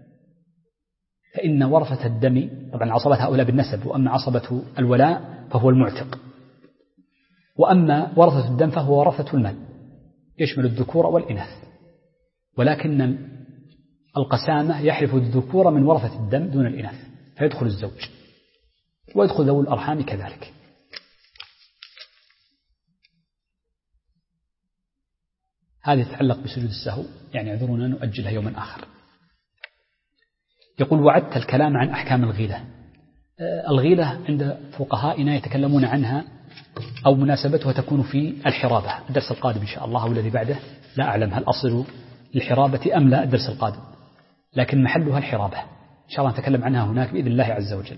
فإن ورثة الدم طبعا عصبة هؤلاء بالنسب، وأما عصبة الولاء فهو المعتق، وأما ورثة الدم فهو ورثة المال يشمل الذكور والإناث، ولكن القسامة يحرف الذكور من ورثة الدم دون الإناث، فيدخل الزوج ويدخل ذوي الأرحام كذلك. هذه تتعلق بسجود السهو، يعني اعذرونا نؤجلها يوما آخر. يقول وعدت الكلام عن أحكام الغيلة. الغيلة عند فقهائنا يتكلمون عنها أو مناسبتها تكون في الحرابة. الدرس القادم إن شاء الله والذي بعده لا أعلم هل أصل للحرابة أم لا الدرس القادم، لكن محلها الحرابة إن شاء الله نتكلم عنها هناك بإذن الله عز وجل.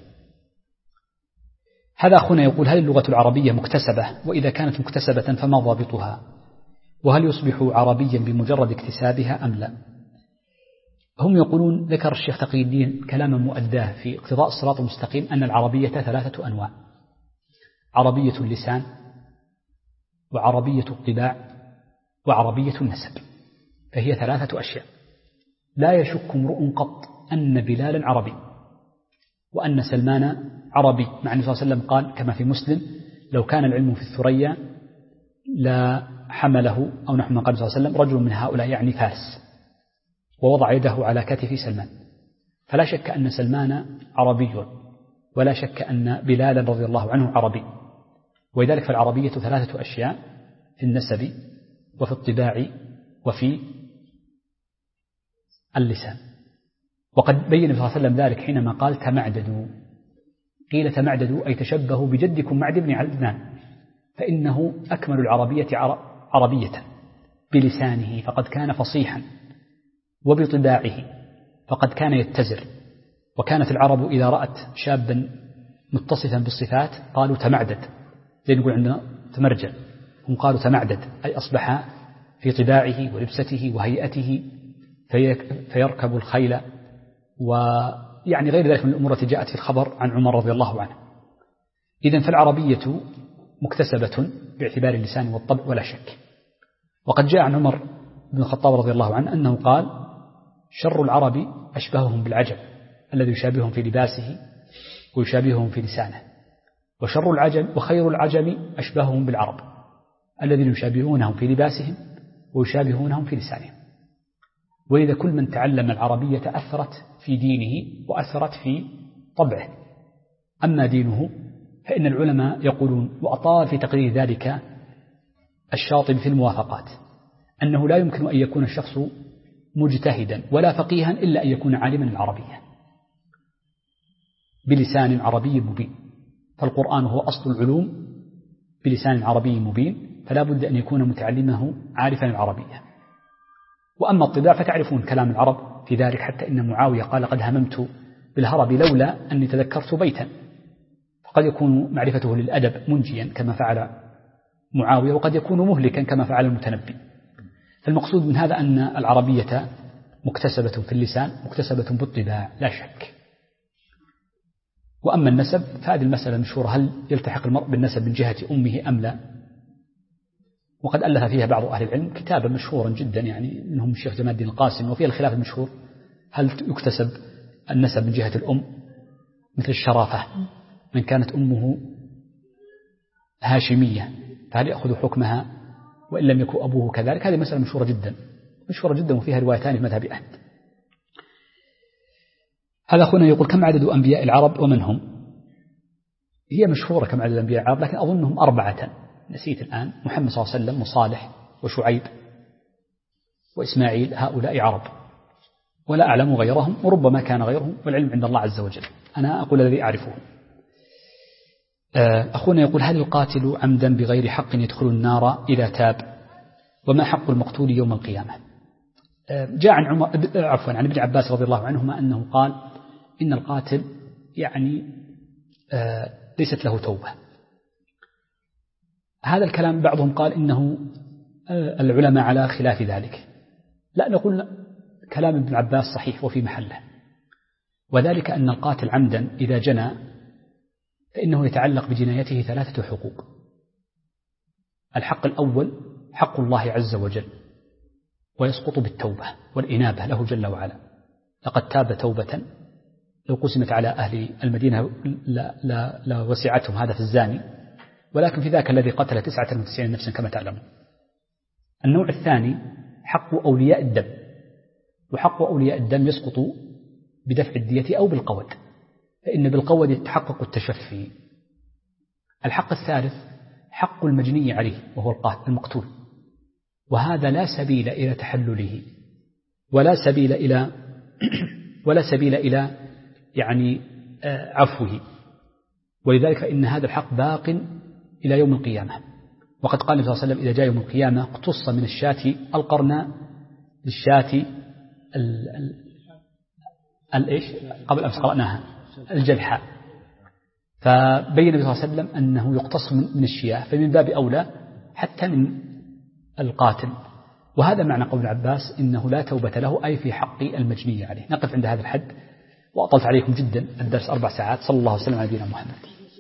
هذا أخونا يقول هل اللغة العربية مكتسبة؟ وإذا كانت مكتسبة فما ضابطها؟ وهل يصبح عربيا بمجرد اكتسابها أم لا؟ هم يقولون ذكر الشيخ تقي الدين كلاما مؤداه في اقتضاء الصراط المستقيم أن العربية 3 أنواع: عربية اللسان، وعربية الطباع، وعربية النسب، فهي 3 أشياء. لا يشك امرؤ قط أن بلالا عربي وأن سلمان عربي، مع النبي صلى الله عليه وسلم قال كما في مسلم لو كان العلم في الثريا لا حمله، أو نحو ما قال صلى الله عليه وسلم رجل من هؤلاء يعني فارس، ووضع يده على كتف سلمان. فلا شك أن سلمان عربي، ولا شك أن بلالا رضي الله عنه عربي. ولذلك فالعربية 3 أشياء: في النسب، وفي الطباع، وفي اللسان. وقد بين النبي صلى الله عليه وسلم ذلك حينما قال تمعددوا. قيل تمعددوا أي تشبهوا بجدكم معد بن عدنان، فإنه أكمل العربية عربية بلسانه فقد كان فصيحا، وبطباعه فقد كان يتزر. وكانت العرب إذا رأت شابا متصفا بالصفات قالوا تمعدد، زي نقول عندنا تمرجل، هم قالوا تمعدد أي أصبح في طباعه ولبسته وهيئته فيركب الخيل، ويعني غير ذلك من الأمور التي جاءت في الخبر عن عمر رضي الله عنه. إذن فالعربية مكتسبة باعتبار اللسان والطبع ولا شك. وقد جاء عن عمر بن الخطاب رضي الله عنه أنه قال شر العرب أشبههم بالعجم الذي يشابههم في لباسه ويشابههم في لسانه، وشر العجم وخير العجم أشبههم بالعرب الذين يشابهونهم في لباسهم ويشابهونهم في لسانهم. وإذا كل من تعلم العربية أثرت في دينه وأثرت في طبعه. أما دينه فإن العلماء يقولون، وأطال في تقرير ذلك الشاطبي في الموافقات، أنه لا يمكن أن يكون الشخص مجتهدا ولا فقيها إلا أن يكون عالما العربية بلسان عربي مبين، فالقرآن هو أصل العلوم بلسان عربي مبين، فلا بد أن يكون متعلمه عارفا العربية. وأما الطباع فتعرفون كلام العرب في ذلك، حتى إن معاوية قال قد هممت بالهرب لولا أني تذكرت بيتا، فقد يكون معرفته للأدب منجيا كما فعل معاوية، وقد يكون مهلكا كما فعل المتنبي. فالمقصود من هذا أن العربية مكتسبة في اللسان مكتسبة بالطباع لا شك. وأما النسب فهذه المسألة مشهورة، هل يلتحق المرء بالنسب من جهة أمه أم لا؟ وقد ألف فيها بعض أهل العلم كتابا مشهورا جدا، يعني منهم الشيخ جمال الدين القاسم، وفيها الخلاف المشهور هل يكتسب النسب من جهة الأم مثل الشرافة من كانت أمه هاشمية فهل يأخذ حكمها وإن لم يكن أبوه كذلك؟ هذه مسألة مشهورة جدا وفيها روايتان في مذهب أحمد. هذا أخونا يقول كم عدد أنبياء العرب ومن هم؟ هي مشهورة كم عدد أنبياء العرب لكن أظنهم 4 نسيت الآن، محمد صلى الله عليه وسلم وصالح وشعيب وإسماعيل، هؤلاء عرب ولا أعلم غيرهم وربما كان غيرهم والعلم عند الله عز وجل، أنا أقول الذي أعرفه. أخونا يقول هل القاتل عمدا بغير حق يدخل النار إذا تاب؟ وما حق المقتول يوم القيامة؟ جاء عن ابن عباس رضي الله عنهما أنه قال إن القاتل يعني ليست له توبة. هذا الكلام بعضهم قال إنه العلماء على خلاف ذلك، لا نقول كلام ابن عباس صحيح وفي محله، وذلك أن القاتل عمدا إذا جنى فإنه يتعلق بجنايته 3 حقوق. الحق الأول حق الله عز وجل ويسقط بالتوبة والإنابة له جل وعلا، لقد تاب توبة لو قسمت على أهل المدينة لا وسعتهم، هذا في الزاني، ولكن في ذاك الذي قتل 99 نفسا كما تعلمون. النوع الثاني حق أولياء الدم، وحق أولياء الدم يسقط بدفع الدية أو بالقود، فإن بالقود يتحقق التشفي. الحق الثالث حق المجني عليه وهو القاتل المقتول، وهذا لا سبيل إلى تحلله ولا سبيل إلى يعني عفوه، ولذلك إن هذا الحق باق إلى يوم القيامة. وقد قال النبي صلى الله عليه وسلم إذا جاء يوم القيامة اقتص من الشاة القرن للشاة الإيش قبل أمس قرأناها الجلحاء، فبين النبي صلى الله عليه وسلم أنه يقتص من الشياه، فمن باب أولى حتى من القاتل. وهذا معنى قول العباس إنه لا توبة له، أي في حق المجني عليه. نقف عند هذا الحد، وأطلت عليكم جدا الدرس 4 ساعات. صلى الله وسلم على نبينا محمد.